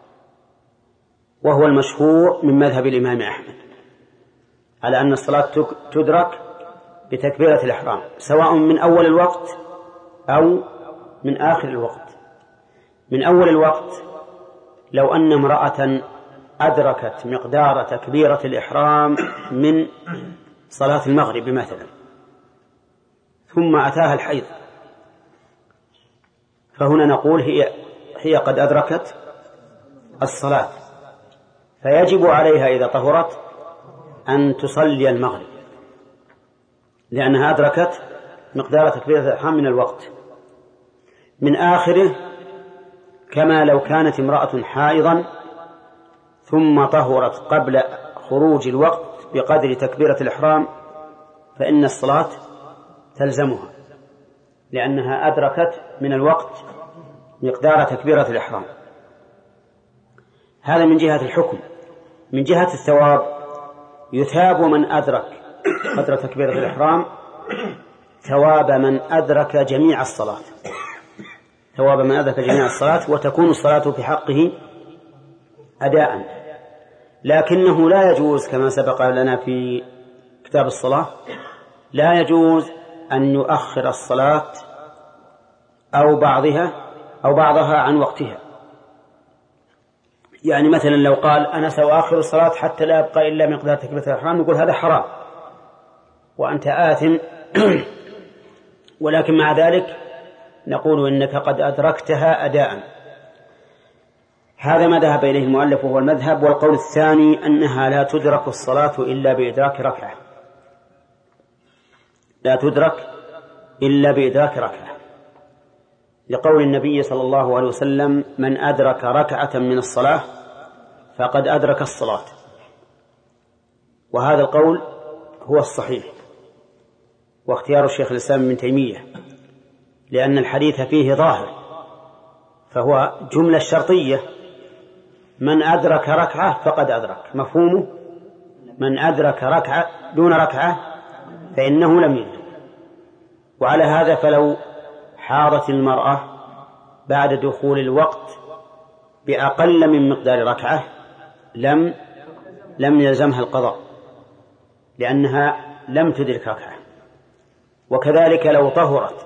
وهو المشهور من مذهب الإمام أحمد، على أن الصلاة تدرك بتكبيرة الإحرام سواء من أول الوقت أو من آخر الوقت. من أول الوقت لو أن امرأة أدركت مقدار تكبيرة الإحرام من صلاة المغرب مثلا، ثم أتاها الحيض، فهنا نقول هي هي قد أدركت الصلاة، فيجب عليها إذا طهرت أن تصلي المغرب، لأنها أدركت مقدار تكبيرة الإحرام من الوقت من آخره، كما لو كانت امرأة حائضا ثم طهرت قبل خروج الوقت بقدر تكبيرة الإحرام فإن الصلاة تلزمها، لأنها أدركت من الوقت مقدار تكبيرة الإحرام. هذا من جهة الحكم. من جهة الثواب يثاب من أدرك قدر تكبيرة الإحرام ثواب من أدرك جميع الصلاة ثواب من أدرك جميع الصلاة وتكون الصلاة في حقه أداء. لكنه لا يجوز كما سبق لنا في كتاب الصلاة، لا يجوز أن يؤخر الصلاة أو بعضها أو بعضها عن وقتها. يعني مثلا لو قال أنا سأؤخر الصلاة حتى لا يبقى إلا مقدار تكبيرة الإحرام، نقول هذا حرام وأنت آثم. ولكن مع ذلك نقول إنك قد أدركتها أداء. هذا ما ذهب إليه المؤلف وهو المذهب. والقول الثاني أنها لا تدرك الصلاة إلا بإدراك ركعة، لا تدرك إلا بإدراك ركعة، لقول النبي صلى الله عليه وسلم من أدرك ركعة من الصلاة فقد أدرك الصلاة. وهذا القول هو الصحيح واختيار الشيخ الإسلام ابن تيمية، لأن الحديث فيه ظاهر، فهو جملة شرطية، من أدرك ركعة فقد أدرك، مفهومه من أدرك ركعة دون ركعة فإنه لم يدرك. وعلى هذا فلو حاضت المرأة بعد دخول الوقت بأقل من مقدار ركعة لم لم يلزمها القضاء، لأنها لم تدرك ركعة. وكذلك لو طهرت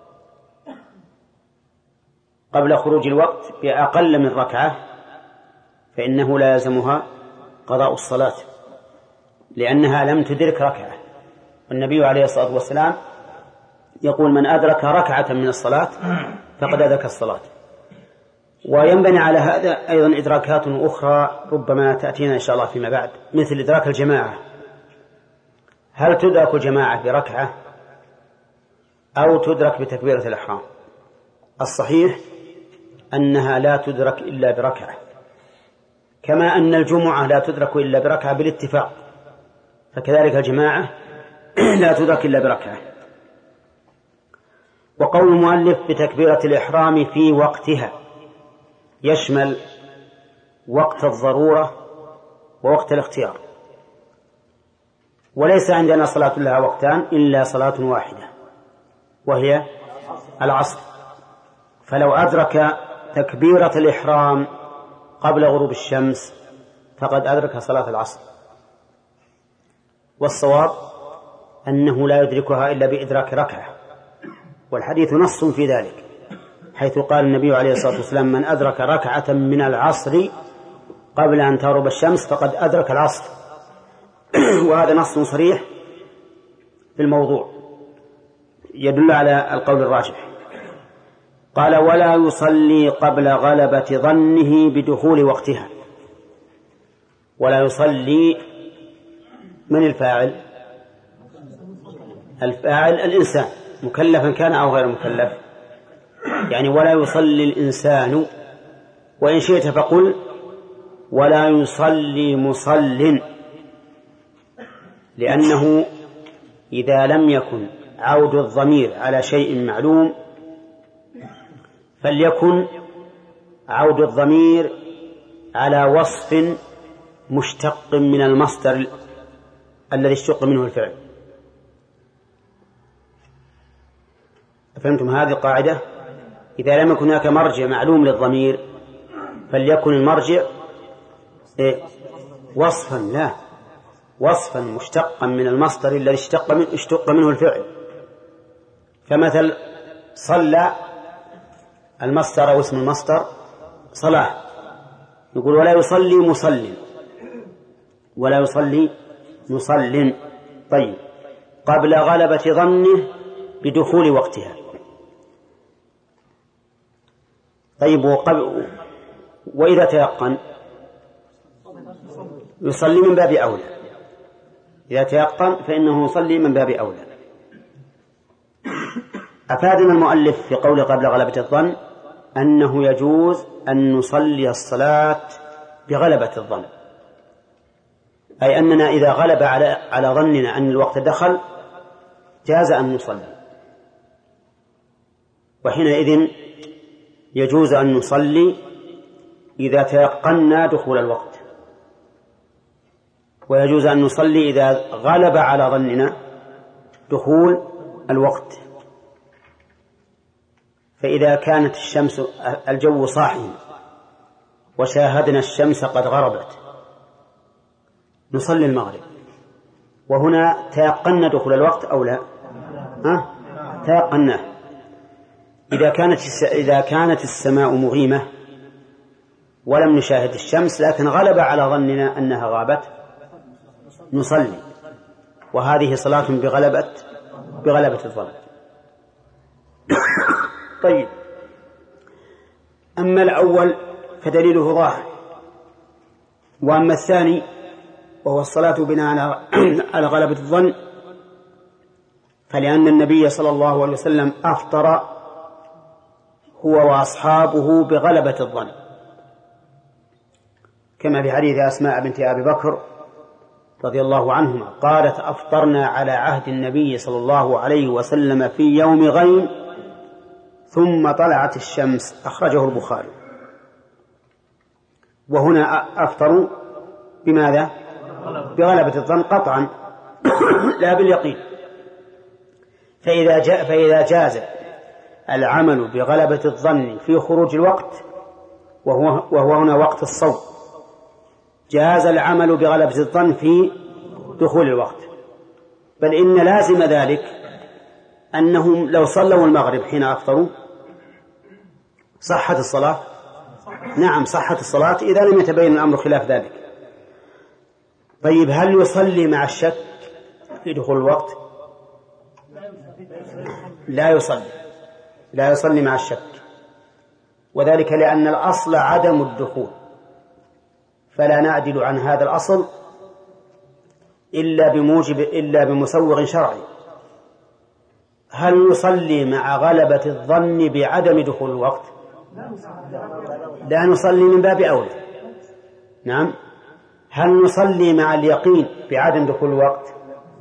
قبل خروج الوقت بأقل من ركعة فإنه لا يلزمها قضاء الصلاة، لأنها لم تدرك ركعة. والنبي عليه الصلاة والسلام يقول من أدرك ركعة من الصلاة فقد أدرك الصلاة. وينبني على هذا أيضا إدراكات أخرى ربما تأتينا إن شاء الله فيما بعد، مثل إدراك الجماعة. هل تدرك الجماعة بركعة أو تدرك بتكبيرة الإحرام؟ الصحيح أنها لا تدرك إلا بركعة، كما أن الجمعة لا تدرك إلا بركعة بالاتفاق، فكذلك الجماعة لا تدرك إلا بركعة. وقول المؤلف بتكبيرة الإحرام في وقتها يشمل وقت الضرورة ووقت الاختيار، وليس عندنا صلاة لها وقتان إلا صلاة واحدة وهي العصر. فلو أدرك تكبيرة الإحرام قبل غروب الشمس فقد أدرك صلاة العصر. والصواب أنه لا يدركها إلا بإدراك ركعة، والحديث نص في ذلك، حيث قال النبي عليه الصلاة والسلام من أدرك ركعة من العصر قبل أن تغرب الشمس فقد أدرك العصر. وهذا نص صريح في الموضوع يدل على القول الراجح. قال ولا يصلي قبل غلبة ظنه بدخول وقتها. ولا يصلي من الفاعل؟ الفاعل الإنسان، مكلفا كان أو غير مكلف. يعني ولا يصلي الإنسان، وإن شئت فقل ولا يصلي مصل، لأنه إذا لم يكن عود الضمير على شيء معلوم فليكن عود الضمير على وصف مشتق من المصدر الذي اشتق منه الفعل. فهمتم هذه القاعدة؟ إذا لم يكن هناك مرجع معلوم للضمير فليكن المرجع إيه؟ وصفا لا وصفا مشتقا من المصدر الذي اشتق, من اشتق منه الفعل. فمثل صلى المصدر أو اسم المصدر صلاة، نقول ولا يصلي مصل، ولا يصلي مصل. طيب قبل غلبة ظنه بدخول وقتها. طيب وقبل وإذا تيقن يصلي من باب أولى، إذا تيقن فإنه يصلي من باب أولى. أفادنا المؤلف في قول قبل غلبة الظن أنه يجوز أن نصلي الصلاة بغلبة الظن، أي أننا إذا غلب على على ظننا أن الوقت دخل جاز أن نصلي، وحينئذ يجوز أن نصلي إذا تيقنا دخول الوقت، ويجوز أن نصلي إذا غلب على ظننا دخول الوقت. فإذا كانت الشمس الجو صاحي وشاهدنا الشمس قد غربت نصلي المغرب. وهنا تيقنا دخول الوقت أو لا؟ ها؟ تيقناه. إذا كانت إذا كانت السماء مغيمة ولم نشاهد الشمس لكن غلب على ظننا أنها غابت نصلي، وهذه صلاة بغلبة بغلبة الظن. طيب، أما الأول فدليله ظاهر، وأما الثاني وهو الصلاة بناء على غلبة الظن فلأن النبي صلى الله عليه وسلم أفطر هو وأصحابه بغلبة الظن، كما في حديث أسماء بنت أبي بكر رضي الله عنهما قالت: أفطرنا على عهد النبي صلى الله عليه وسلم في يوم غيم ثم طلعت الشمس، أخرجه البخاري. وهنا أفطروا بماذا؟ بغلبة الظن قطعا لا باليقين. فإذا جاء فإذا جاز العمل بغلبة الظن في خروج الوقت وهو, وهو هنا وقت الصوم، جاز العمل بغلبة الظن في دخول الوقت، بل إن لازم ذلك أنهم لو صلوا المغرب حين أفطروا صحت الصلاة. نعم صحت الصلاة إذا لم يتبين الأمر خلاف ذلك. طيب، هل يصلي مع الشك في دخول الوقت؟ لا يصلي لا يصلي مع الشك، وذلك لأن الأصل عدم الدخول، فلا نعدل عن هذا الأصل إلا بموجب إلا بمسوغ شرعي. هل يصلي مع غلبة الظن بعدم دخول الوقت؟ لا نصلي من باب أولى. نعم. هل نصلي مع اليقين بعدم دخول الوقت؟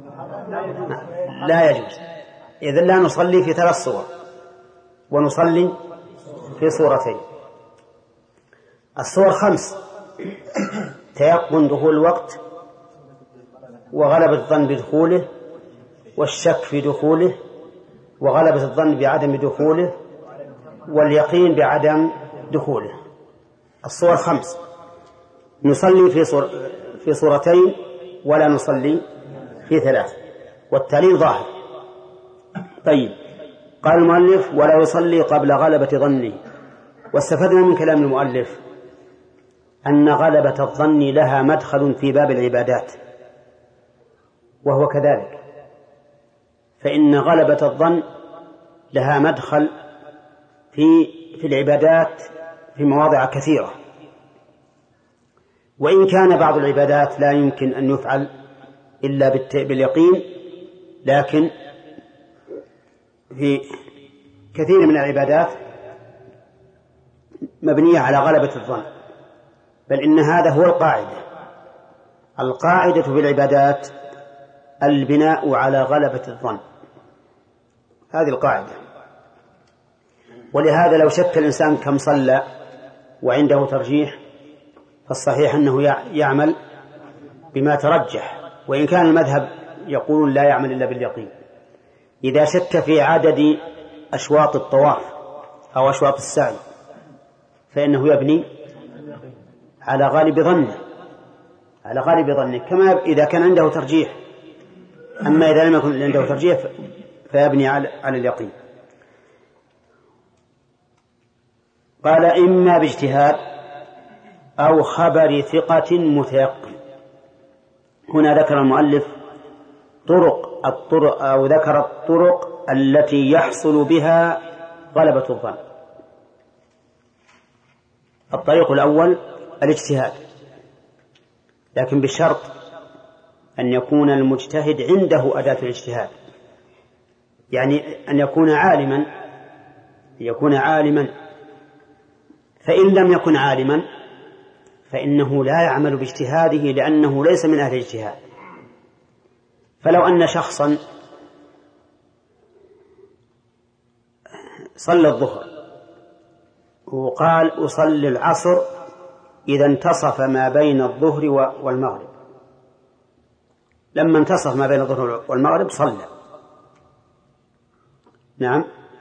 لا يجوز. إذن لا نصلي في ثلاث صور، ونصلي في صورتين. الصور خمس: تيقن دخول الوقت، وغلبة الظن بدخوله، والشك في دخوله، وغلبة الظن بعدم دخوله، واليقين بعدم دخوله. الصور خمس، نصلي في صور في صورتين ولا نصلي في ثلاث، والتعليل ظاهر. طيب، قال المؤلف: ولا يصلي قبل غلبة ظنه. واستفدنا من كلام المؤلف أن غلبة الظن لها مدخل في باب العبادات، وهو كذلك، فإن غلبة الظن لها مدخل في في العبادات في مواضع كثيرة، وإن كان بعض العبادات لا يمكن أن يفعل إلا باليقين، لكن في كثير من العبادات مبنية على غلبة الظن، بل إن هذا هو القاعدة. القاعدة في العبادات البناء على غلبة الظن، هذه القاعدة. ولهذا لو شك الإنسان كم صلى وعنده ترجيح فالصحيح أنه يعمل بما ترجح، وإن كان المذهب يقول لا يعمل إلا باليقين. إذا شك في عدد أشواط الطواف أو أشواط السعي فإنه يبني على غالب ظنه على غالب ظنه كما إذا كان عنده ترجيح. أما إذا لم يكن عنده ترجيح فيبني على على اليقين. قال: إما باجتهاد أو خبر ثقة متيقن. هنا ذكر المؤلف طرق الطرق أو ذكر الطرق التي يحصل بها غلبة الظن. الطريق الأول الاجتهاد، لكن بشرط أن يكون المجتهد عنده أداة الاجتهاد، يعني أن يكون عالما يكون عالما فإن لم يكن عالما فإنه لا يعمل باجتهاده لأنه ليس من أهل الاجتهاد. فلو أن شخصا صلى الظهر وقال أصلي العصر إذا انتصف ما بين الظهر والمغرب، لما انتصف ما بين الظهر والمغرب صلى. نعم.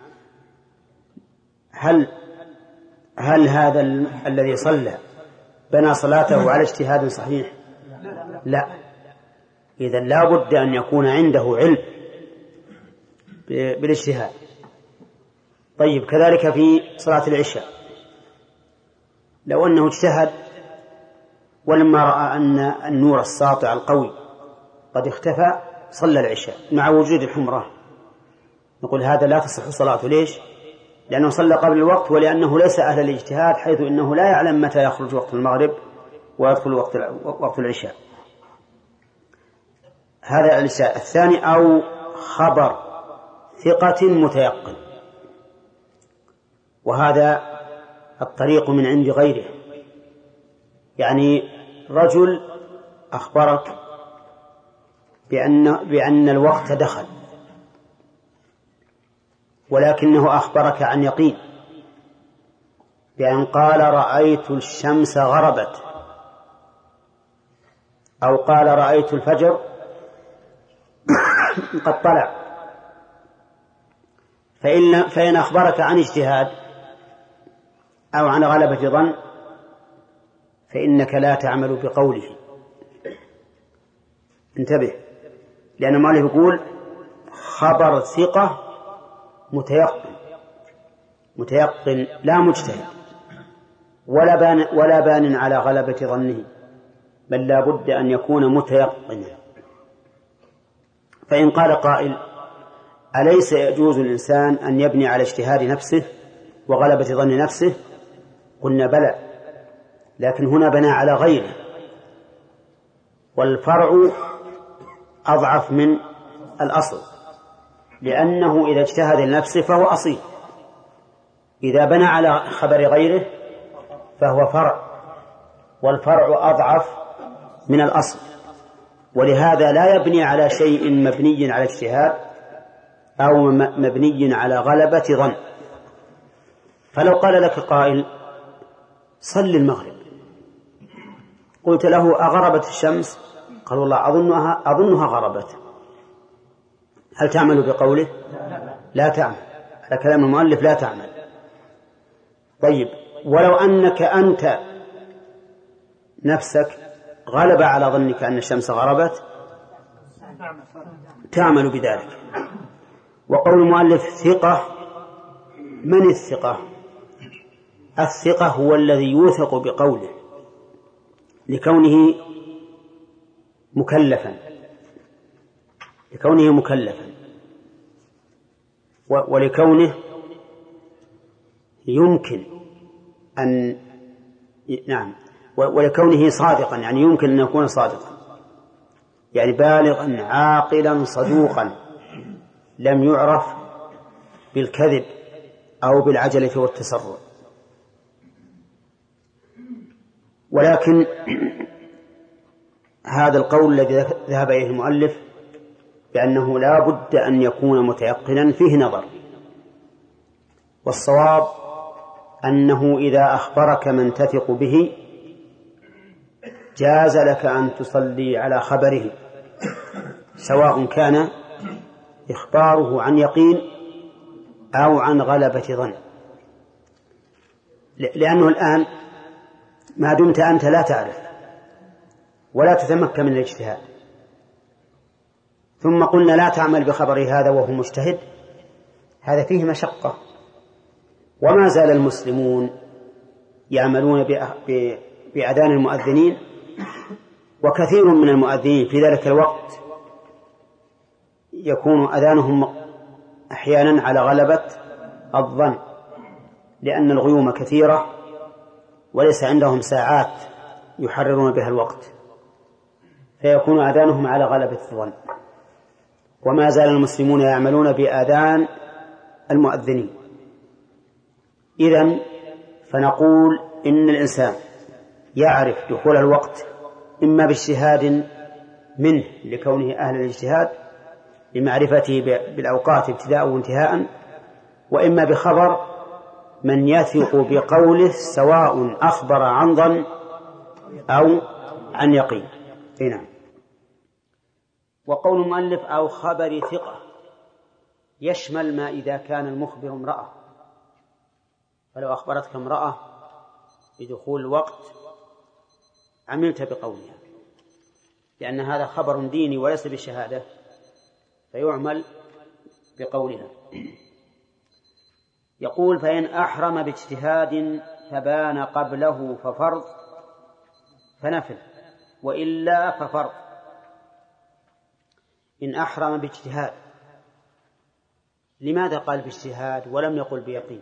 هل هل هذا الذي صلى بنى صلاته على اجتهاد صحيح؟ لا، إذن لا بد أن يكون عنده علم بالاجتهاد. طيب كذلك في صلاة العشاء، لو أنه اجتهد ولما رأى أن النور الساطع القوي قد اختفى صلى العشاء مع وجود الحمرة، نقول هذا لا تصح صلاته. ليش؟ لأنه صلى قبل الوقت، ولأنه ليس أهل الاجتهاد، حيث إنه لا يعلم متى يخرج وقت المغرب ويدخل وقت وقت العشاء. هذا العشاء. الثاني أو خبر ثقة متيقن، وهذا الطريق من عند غيره. يعني رجل أخبرك بأن, بأن الوقت دخل، ولكنه أخبرك عن يقين بأن قال رأيت الشمس غربت، أو قال رأيت الفجر قد طلع. فإن, فإن أخبرك عن اجتهاد أو عن غلبة ظن فإنك لا تعمل بقوله. انتبه، لأن مالك يقول خبر ثقة متيقن، متيقن لا مجتهد ولا بان, ولا بان على غلبة ظنه، بل لا بد أن يكون متيقنا. فإن قال قائل أليس يجوز الإنسان أن يبني على اجتهاد نفسه وغلبة ظن نفسه؟ قلنا بلى، لكن هنا بنى على غيره، والفرع أضعف من الأصل، لأنه إذا اجتهد لنفسه فهو أصيل، إذا بنى على خبر غيره فهو فرع، والفرع أضعف من الأصل. ولهذا لا يبني على شيء مبني على اجتهاد أو مبني على غلبة ظن. فلو قال لك قائل صل المغرب، قلت له أغربت الشمس؟ قال والله أظنها, أظنها غربت، هل تعمل بقوله؟ لا تعمل، على كلام المؤلف لا تعمل. طيب ولو أنك أنت نفسك غلب على ظنك أن الشمس غربت تعمل بذلك. وقول المؤلف ثقة، من الثقة؟ الثقة هو الذي يوثق بقوله لكونه مكلفا لكونه مكلفا ولكونه يمكن أن نعم ولكونه صادقا، يعني يمكن أن يكون صادقا، يعني بالغا عاقلا صدوقا لم يعرف بالكذب أو بالعجلة والتسرع. ولكن هذا القول الذي ذهب إليه المؤلف بأنه لا بد أن يكون متيقنا فيه نظر، والصواب أنه إذا أخبرك من تثق به جاز لك أن تصلي على خبره، سواء كان إخباره عن يقين أو عن غلبة ظن، لأنه الآن ما دمت أنت لا تعرف ولا تتمكن من الاجتهاد، ثم قلنا لا تعمل بخبر هذا وهو مجتهد، هذا فيه مشقة. وما زال المسلمون يعملون بأذان المؤذنين، وكثير من المؤذنين في ذلك الوقت يكون أذانهم أحيانا على غلبة الظن، لأن الغيوم كثيرة وليس عندهم ساعات يحررون بها الوقت، فيكون أذانهم على غلبة الظن. وما زال المسلمون يعملون بآذان المؤذنين. إذن فنقول إن الإنسان يعرف دخول الوقت إما باجتهاد منه لكونه أهل الاجتهاد لمعرفته بالأوقات ابتداء وانتهاء، وإما بخبر من يثق بقوله سواء أخبر عن ظن أو عن يقين. هنا وقول المؤلف أو خبر ثقة يشمل ما إذا كان المخبر امرأة، فلو أخبرتك امرأة بدخول الوقت عملت بقولها، لأن هذا خبر ديني وليس بشهادة، فيعمل بقولها. يقول: فإن أحرم باجتهاد فبان قبله ففرض فنفل، وإلا ففرض. إن أحرم باجتهاد، لماذا قال باجتهاد ولم يقل بيقين؟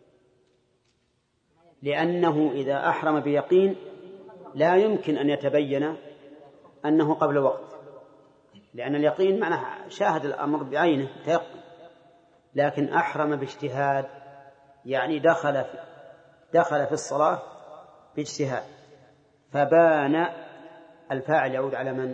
لأنه إذا أحرم بيقين لا يمكن أن يتبين أنه قبل وقت، لأن اليقين معناه شاهد الأمر بعينه تيقن. لكن أحرم باجتهاد يعني دخل في دخل في الصلاة باجتهاد، فبان. الفاعل يعود على من؟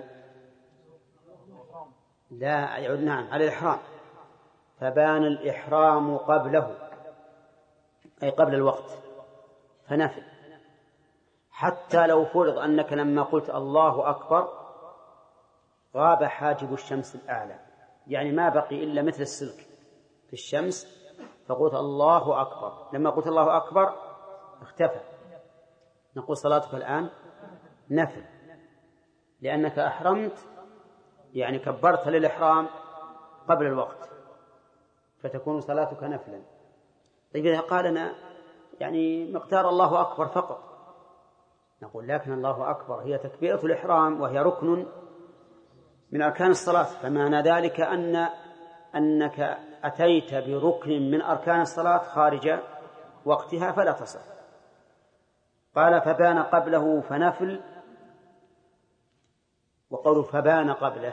لا يعود نعم على الإحرام. فبان الإحرام قبله أي قبل الوقت فنفل، حتى لو فرض أنك لما قلت الله أكبر غاب حاجب الشمس الأعلى، يعني ما بقي إلا مثل السلك في الشمس، فقلت الله أكبر، لما قلت الله أكبر اختفى، نقول صلاتك الآن نفل، لأنك أحرمت يعني كبرت للإحرام قبل الوقت، فتكون صلاتك نفلا. طيب إذا قال أنا يعني مقدار الله أكبر فقط، نقول لكن الله أكبر هي تكبيرة الإحرام وهي ركن من أركان الصلاة، فمعنى ذلك أن أنك أتيت بركن من أركان الصلاة خارج وقتها فلا تصح. قال: فبان قبله فنفل. وقوله فبان قبله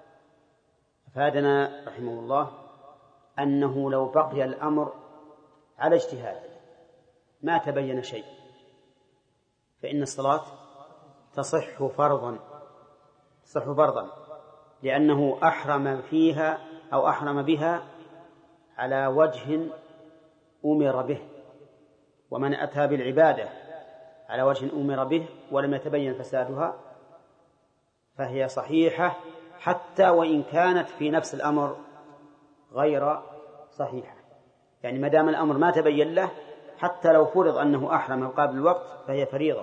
أفادنا رحمه الله أنه لو بقي الأمر على اجتهاد ما تبين شيء فإن الصلاة تصح فرضا تصح فرضا لأنه أحرم فيها أو أحرم بها على وجه أمر به، ومن أتى بالعبادة على وجه أمر به ولم يتبين فسادها فهي صحيحة، حتى وإن كانت في نفس الأمر غير صحيحة. يعني ما دام الأمر ما تبين له، حتى لو فرض أنه أحرم قبل الوقت فهي فريضة.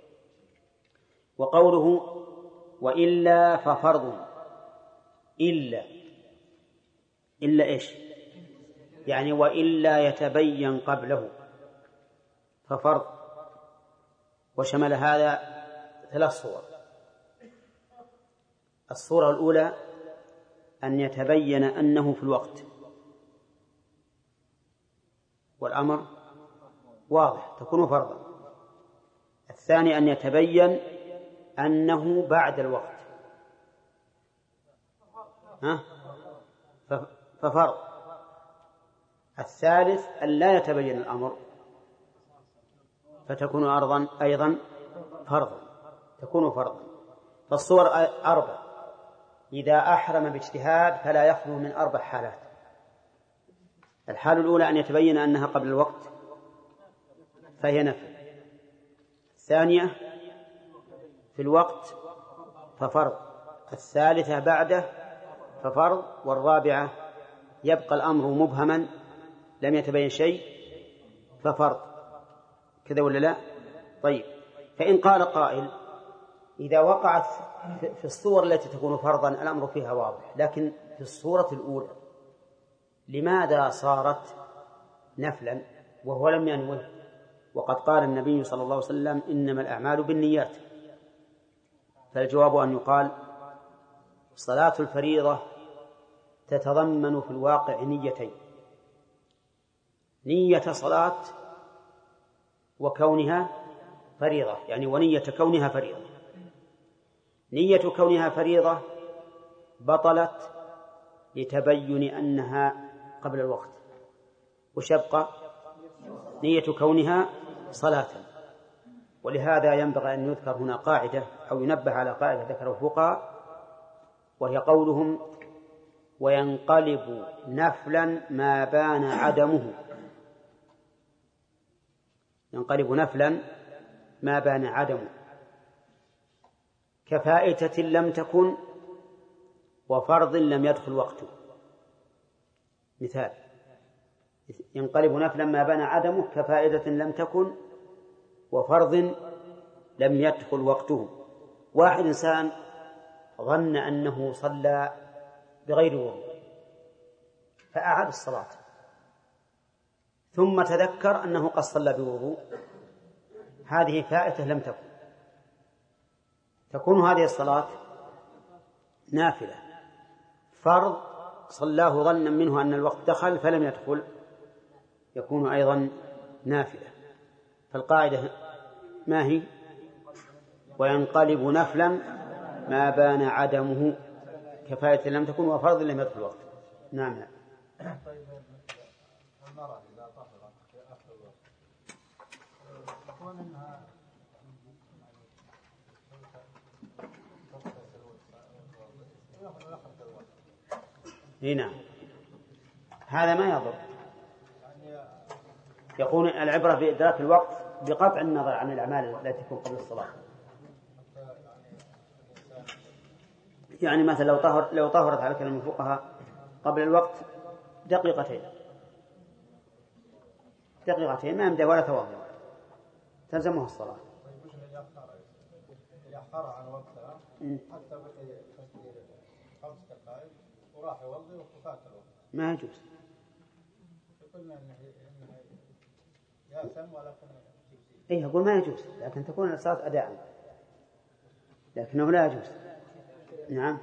وقوله وإلا ففرض، إلا إلا إيش؟ يعني وإلا يتبين قبله ففرض. وشمل هذا ثلاث صور. الصورة الأولى أن يتبين أنه في الوقت والأمر واضح تكون فرضا. الثاني أن يتبين أنه بعد الوقت ها ففرض. الثالث أن لا يتبين الأمر فتكون أرضا أيضا فرضا تكون فرضا. فالصور أربع. إذا أحرم باجتهاد فلا يخلو من أربع حالات. الحالة الأولى أن يتبين أنها قبل الوقت فهي نفل. الثانية في الوقت ففرض. الثالثة بعده ففرض. والرابعة يبقى الأمر مبهما لم يتبين شيء ففرض. كذا ولا لا؟ طيب، فإن قال قائل إذا وقعت في الصور التي تكون فرضا الأمر فيها واضح، لكن في الصورة الأولى لماذا صارت نفلا وهو لم ينوه؟ وقد قال النبي صلى الله عليه وسلم إنما الأعمال بالنيات. فالجواب أن يقال صلاة الفريضة تتضمن في الواقع نيتين: نية صلاة وكونها فريضة، يعني ونية كونها فريضة. نية كونها فريضة بطلت لتبين أنها قبل الوقت، وشبق نية كونها صلاة. ولهذا ينبغي أن يذكر هنا قاعدة أو ينبه على قاعدة ذكره الفقهاء، وهي قولهم وينقلب نفلا ما بان عدمه. ينقلب نفلا ما بان عدمه كفائتة لم تكن وفرض لم يدخل وقته. مثال: ينقلب نفلا ما بان عدمه كفائدة لم تكن وفرض لم يدخل وقته. واحد إنسان ظن أنه صلى بغير وضوء فأعاد الصلاة، ثم تذكر أنه قد صلى بوضوء، هذه فائتة لم تكن، تكون هذه الصلاة نافلة. فرض صلاه ظنا منه أن الوقت دخل فلم يدخل يكون أيضا نافلة. فالقاعدة ما هي؟ وينقلب نفلا ما بان عدمه كفاية لم تكن وفرض لم يدخل الوقت. نعم. طيب المرأة إذا طهرت في آخر الوقت يكون أنها هنا هذا ما يضر، يكون العبرة بإدراك الوقت بقطع النظر عن الأعمال التي تكون قبل الصلاة. يعني مثلا لو طهر لو طهرت على كلام الفقهاء قبل الوقت دقيقتين دقيقتين ما يمدى ولا توضأ تلزمها الصلاة. يأخر عن وقتها حتى بقي خمس دقائق وراح يوضي وفات الوقت ما يجوز. قلنا إنه يأثم ولكن إيه أقول ما يجوز، لكن تكون الصلاة أداء، لكنه لا يجوز. نعم.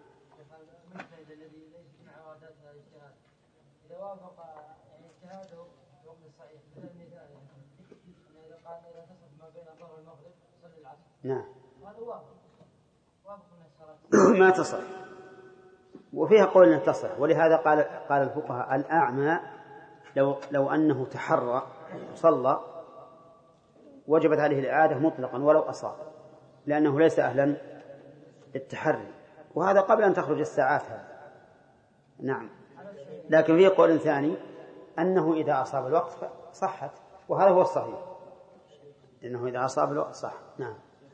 الذي ليس من عواداتها الاجتهاد إذا وافق يعني اجتهاده في وقت الصحيح مثل المثال يعني إذا قال إذا تصف ما بين الظهر والمغرب صلي العصر. نعم. هذا وافق وافق من الصلاة ما تصح، وفيها قول أنه تصح، ولهذا قال قال الفقهاء الأعمى لو لو أنه تحرى وصلى وجبت عليه الإعادة مطلقا ولو أصاب، لأنه ليس أهلا للتحري، وهذا قبل أن تخرج الساعات هذا. نعم. لكن فيه قول ثاني أنه إذا أصاب الوقت صحت، وهذا هو الصحيح، لأنه إذا أصاب الوقت صح. نعم.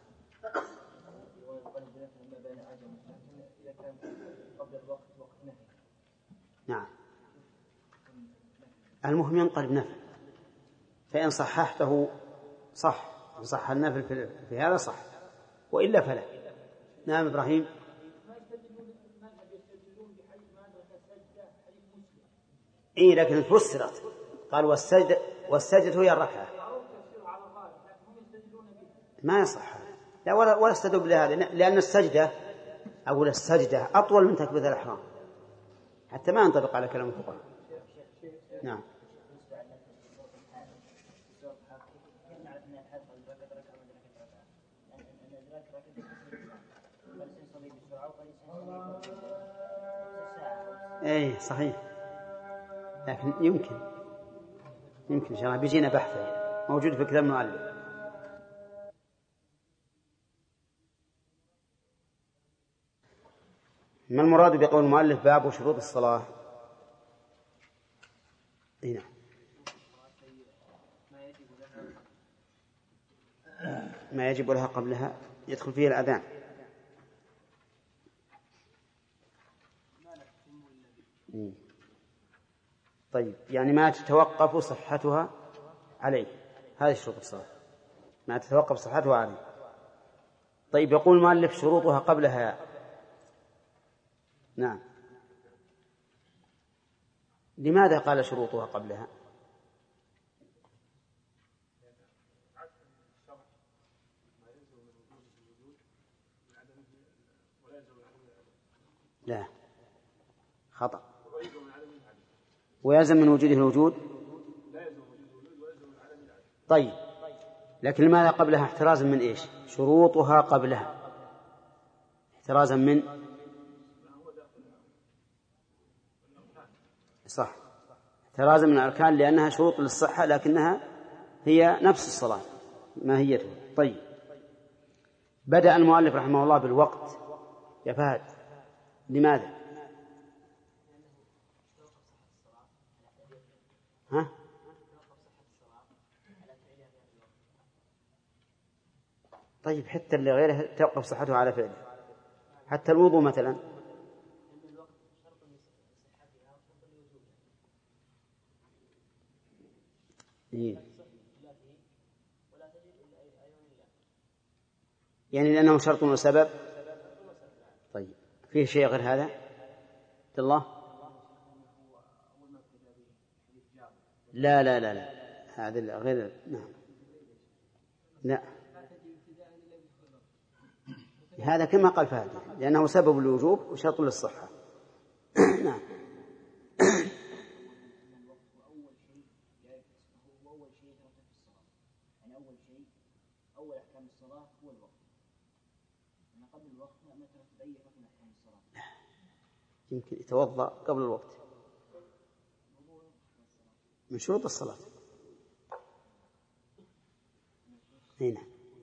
نعم. المهم ينقلب نفل، فإن صححته صح، إن صح النفل في هذا صح، وإلا فلا. نعم إبراهيم. إيه لكن فسرت قال والسجدة والسجدة هي الركعة، ما يصح لا ولا ولا استدل بهذا، لأن السجدة أقول السجدة أطول من تكبيرة الإحرام حتى ما ينطبق على كلام الفقهاء. نعم. ايه صحيح، لكن يمكن يمكن إن شاء الله بيجينا بحثه موجود في كتاب المؤلف. ما المراد بقول المؤلف باب شروط الصلاة؟ هنا ما يجب لها قبلها يدخل فيه الأذان. طيب يعني ما تتوقف صحتها عليه، هذه شروط الصلاة ما تتوقف صحتها عليه. طيب يقول المؤلف شروطها قبلها. نعم. لماذا قال شروطها قبلها؟ لا خطأ، ويلزم من وجوده الوجود. طيب لكن لماذا قبلها احترازا من إيش؟ شروطها قبلها احترازا من صح احترازا من الأركان، لأنها شروط للصحة لكنها هي نفس الصلاة ماهيتها. طيب بدأ المؤلف رحمه الله بالوقت يا فهد، لماذا؟ ها؟ طيب حتى اللي غيره توقف صحته على فعله، حتى الوضوء مثلا. إيه؟ يعني لأنه شرط وسبب. فيه شيء غير هذا عبد الله؟ لا لا لا لا هذا غير. نعم لا هذا كما قال فهد لأنه سبب الوجوب وشرط للصحة. نعم يمكن يتوضأ قبل الوقت من شروط الصلاة. هنا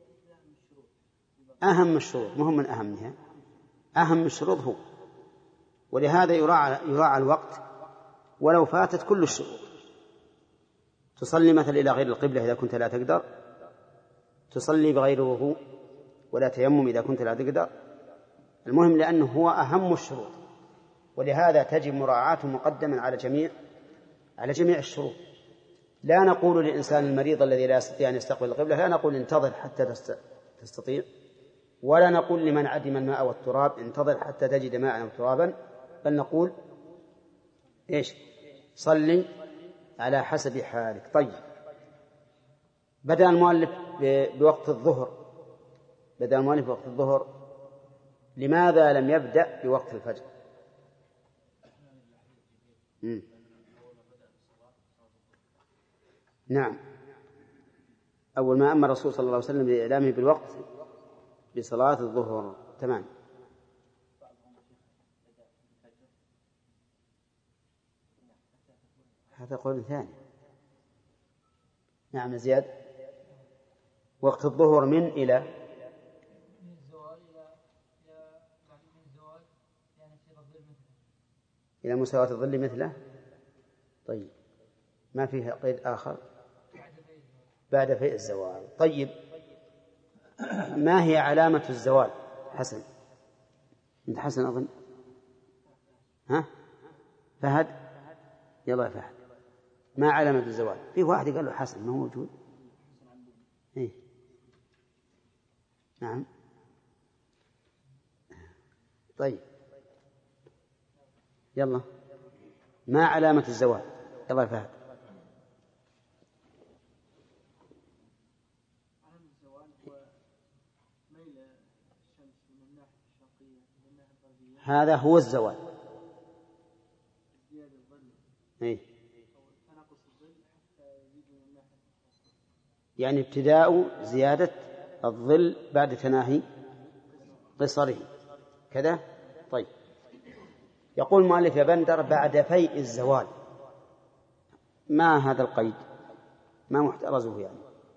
أهم الشروط مهم من أهمها، أهم الشروط هو، ولهذا يراعى, يراعى الوقت ولو فاتت كل الشروط. تصلي مثل إلى غير القبلة إذا كنت لا تقدر، تصلي بغير وضوء ولا تيمم إذا كنت لا تقدر. المهم لأنه هو أهم الشروط، ولهذا تجب مراعاته مقدما على جميع على جميع الشروط. لا نقول للإنسان المريض الذي لا يستطيع أن يستقبل القبلة لا نقول انتظر حتى تستطيع، ولا نقول لمن عدم الماء والتراب انتظر حتى تجد ماء وترابا، بل نقول إيش؟ صلي على حسب حالك. طيب بدأ المؤلف بوقت الظهر بدأ المؤلف بوقت الظهر لماذا لم يبدأ بوقت الفجر؟ مم. نعم أول ما أمر الرسول صلى الله عليه وسلم بإعلامه بالوقت بصلاة الظهر. تمام. هذا قول ثاني. نعم زياد. وقت الظهر من إلى إلى مساواة الظل مثله. طيب ما فيه قيد آخر بعد فيء الزوال. طيب ما هي علامة الزوال؟ حسن انت حسن أظن. ها فهد يلا فهد ما علامة الزوال؟ فيه واحد قال له حسن ما هو موجود. إيه؟ نعم طيب يلا ما علامة الزوال؟ يلا فهد. علامة الزوال هو ميل الشمس من الناحية الشرقية إلى الناحية الغربية. هذا هو الزوال. ازدياد الظل. إيه؟ تناقص الظل حتى يزيد من الناحية الشرقية. يعني ابتداء زيادة الظل بعد تناهي قصره كذا. طيب يقول مؤلف يا بندر بعد فيء الزوال. ما هذا القيد؟ ما محترزه يعني؟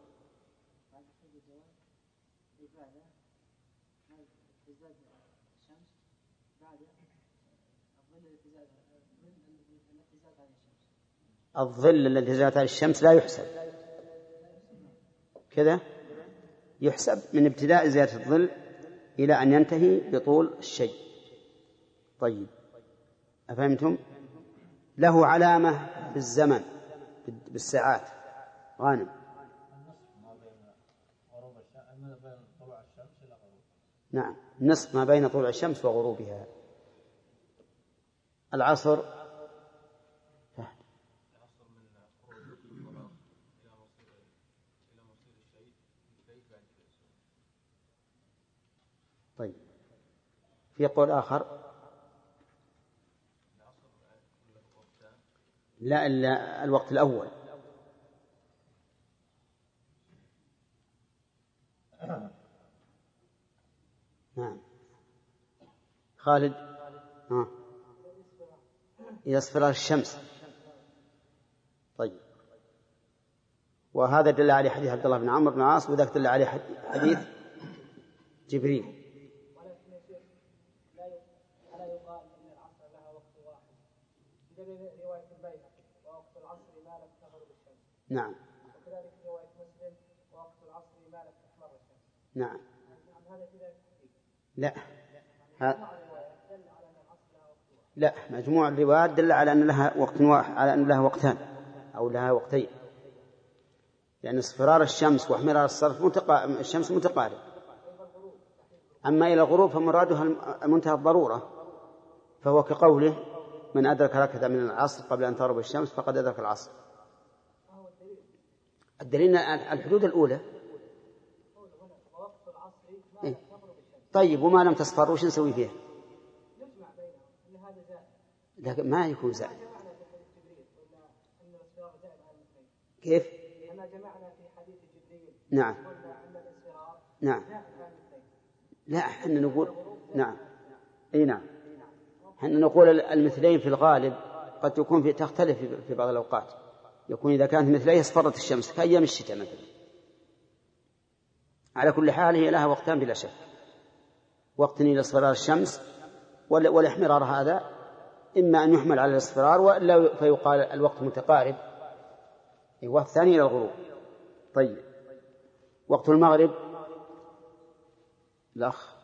الظل الذي زادت عليه الشمس لا يحسب كذا، يحسب من ابتداء زيادة الظل إلى أن ينتهي بطول الشيء. طيب أفهمتم؟ له علامة بالزمن بالساعات. غانم. نعم نصف ما بين طلوع الشمس وغروبها. العصر طيب في قول آخر لا إلا الوقت الأول. نعم خالد. ها إذا اصفرار الشمس. طيب وهذا دل عليه حديث عبد الله بن عمرو بن العاص وذاك دل عليه حديث جبريل. ولكن يا شيخ لا يقال ان العصر لها وقت واحد بدليل روايه البيهقي ووقت العصر ما لم تغرب الشمس. نعم. وكذلك روايه مسلم ووقت العصر ما لم تحمر الشمس. نعم. هذا كذا لا ها... لا مجموع الروايات دل على أن لها وقت واحد على أن لها وقتان أو لها وقتين، لأن اصفرار الشمس واحمرار الصرف متقا... الشمس متقارب. أما إلى الغروب فمرادها المنتهى الضرورة فهو كقوله من أدرك ركعة من العصر قبل أن تغرب الشمس فقد أدرك العصر. الدليل الحدود الأولى. إيه؟ طيب وما لم تصفر وش نسوي فيها؟ لكن ما يكون زائد. كيف؟ نعم نعم لا احنا نقول نعم اي نعم احنا نقول المثلين في الغالب قد تكون في تختلف في بعض الأوقات. يكون إذا كانت مثليه اصفرت الشمس كأيام الشتاء مثلا. على كل حال هي لها وقتان بلا شك، وقت لاصفرار الشمس والاحمرار هذا إما أن يحمل على الاصفرار وإلا فيقال الوقت متقارب، والثاني إلى الغروب. طيب وقت المغرب الأخ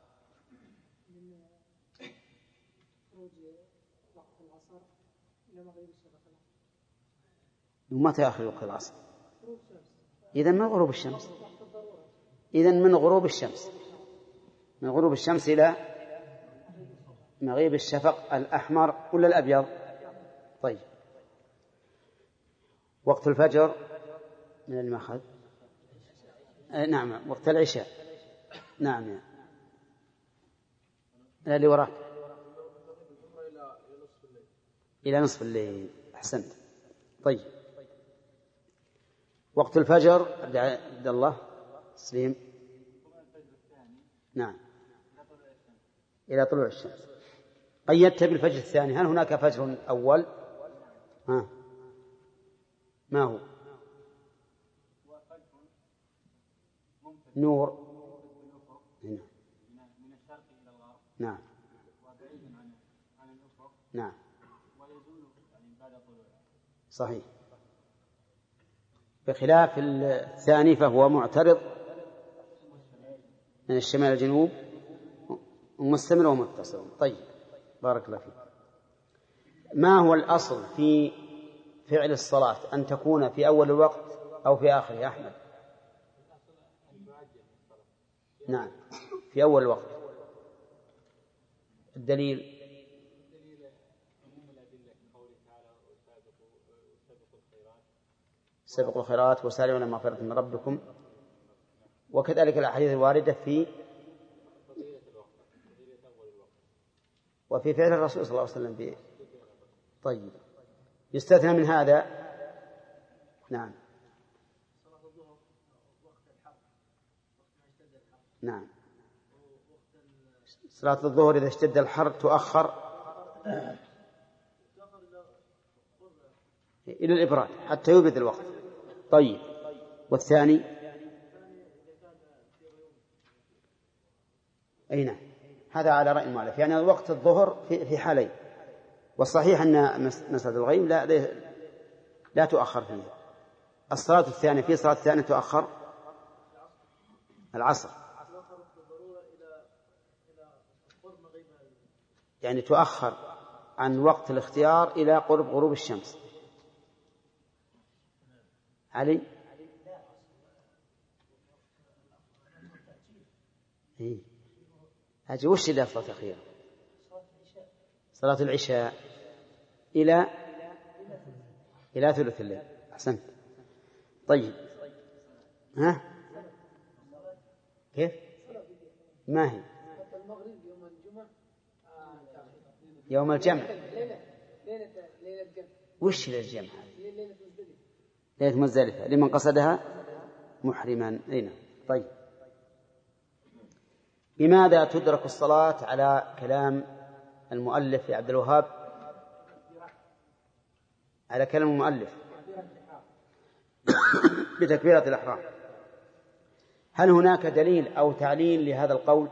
ومتى آخر وقت العصر؟ إذن من غروب الشمس، إذن من غروب الشمس من غروب الشمس إلى مغيب الشفق الأحمر ولا الأبيض. طيب وقت الفجر من المخذ آه نعم وقت العشاء. نعم يعني. اللي وراك إلى نصف الليل. أحسنت. طيب وقت الفجر عبد الله سليم. نعم إلى طلوع الشمس. قيدت بالفجر الثاني. هل هناك فجر أول؟ ها ما هو؟ نور هنا. نعم نعم صحيح. بخلاف الثاني فهو معترض من الشمال الجنوب ومستمر ومتصل. طيب بارك الله فيك. ما هو الأصل في فعل الصلاة، أن تكون في أول الوقت أو في آخره يا أحمد؟ نعم في أول الوقت. الدليل سبقوا الخيرات وسارعوا إلى مغفرة من ربكم، وكذلك الأحاديث الواردة في وفي فعل الرسول صلى الله عليه وسلم به. طيب يستثنى من هذا. نعم نعم صلاة الظهر إذا اشتد الحر تؤخر إلى الإبراد حتى يبرد الوقت. طيب والثاني أين؟ هذا على رأي المؤلف، يعني وقت الظهر في حالين، والصحيح أن مسألة الغيم لا لا تؤخر فيه. الصلاة الثانية في صلاة الثانية تؤخر العصر، يعني تؤخر عن وقت الاختيار إلى قرب غروب الشمس. علي إيه؟ أجي وش اللي أفضل أخيرا؟ صلاة العشاء إلى إلى ثلث الليل. أحسنت. طيب ها كيف ما هي؟ يوم الجمع. وش للجمع؟ ليلة مزدلفة لمن قصدها محرما. أين؟ طيب بماذا تدرك الصلاة على كلام المؤلف يا عبد الوهاب؟ على كلام المؤلف بتكبيرة الإحرام. هل هناك دليل أو تعليل لهذا القول؟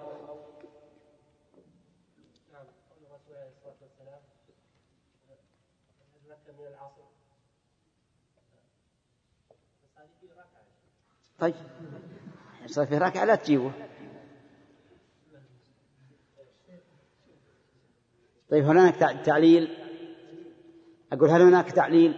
طيب صار في ركعة لا تجيبه. طيب هل هناك تعليل؟ أقول هل هناك تعليل؟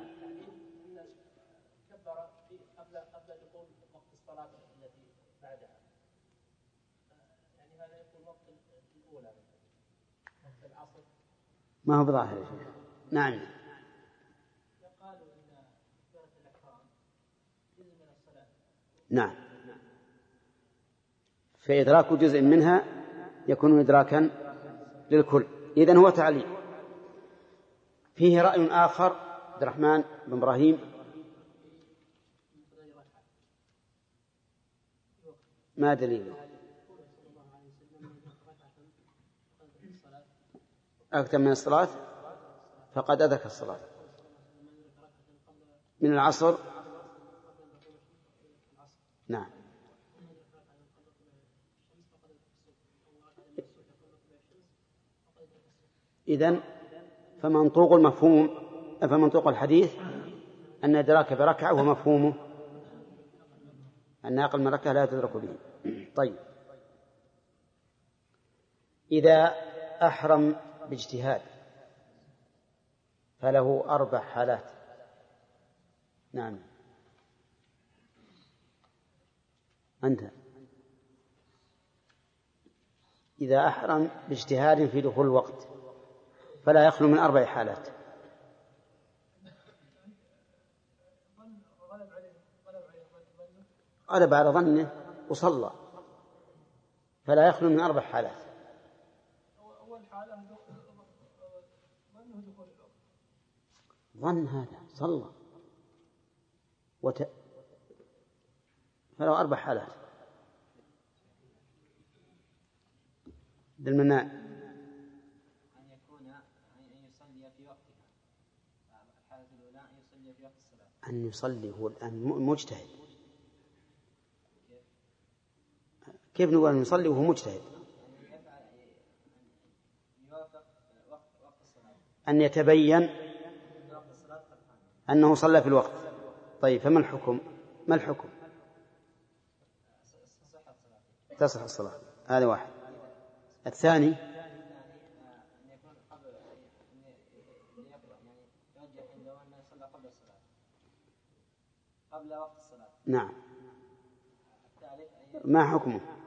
كبر قبل قبل دخول وقت الصلاة التي بعدها، يعني هذا يكون وقت الأولى وقت العصر ما هو بظاهر يا شيخ. نعم. نعم، فإدراك جزء منها يكون إدراكا للكل. إذن هو تعليل. فيه رأي آخر عبد الرحمن بن إبراهيم. ما دليله؟ أكثر من الصلاة فقد أدرك الصلاة. من العصر. نعم. إذن فمنطوق المفهوم فمنطوق الحديث أن إدراك بركعة ومفهومه أن أقل من ركعة لا تدرك به. طيب، إذا أحرم باجتهاد فله أربع حالات. نعم. أنت إذا أحرم باجتهاد في دخول الوقت فلا يخلو من أربع حالات. غلب على ظنه وصلى، فلا يخلو من أربع حالات. ظن هذا صلى وت... فله أربع حالات. بالمناء أن يكون أن يصلي في وقتها. الحالة الأولى أن يصلي في وقت الصلاة. أن يصلي هو الآن مجتهد. كيف نقول أن يصلي وهو مجتهد؟ أن يتبين أنه صلى في الوقت. طيب، فما الحكم؟ ما الحكم؟ تصح الصلاة. هذا واحد. الثاني قبل وقت الصلاة. نعم. ما حكمه؟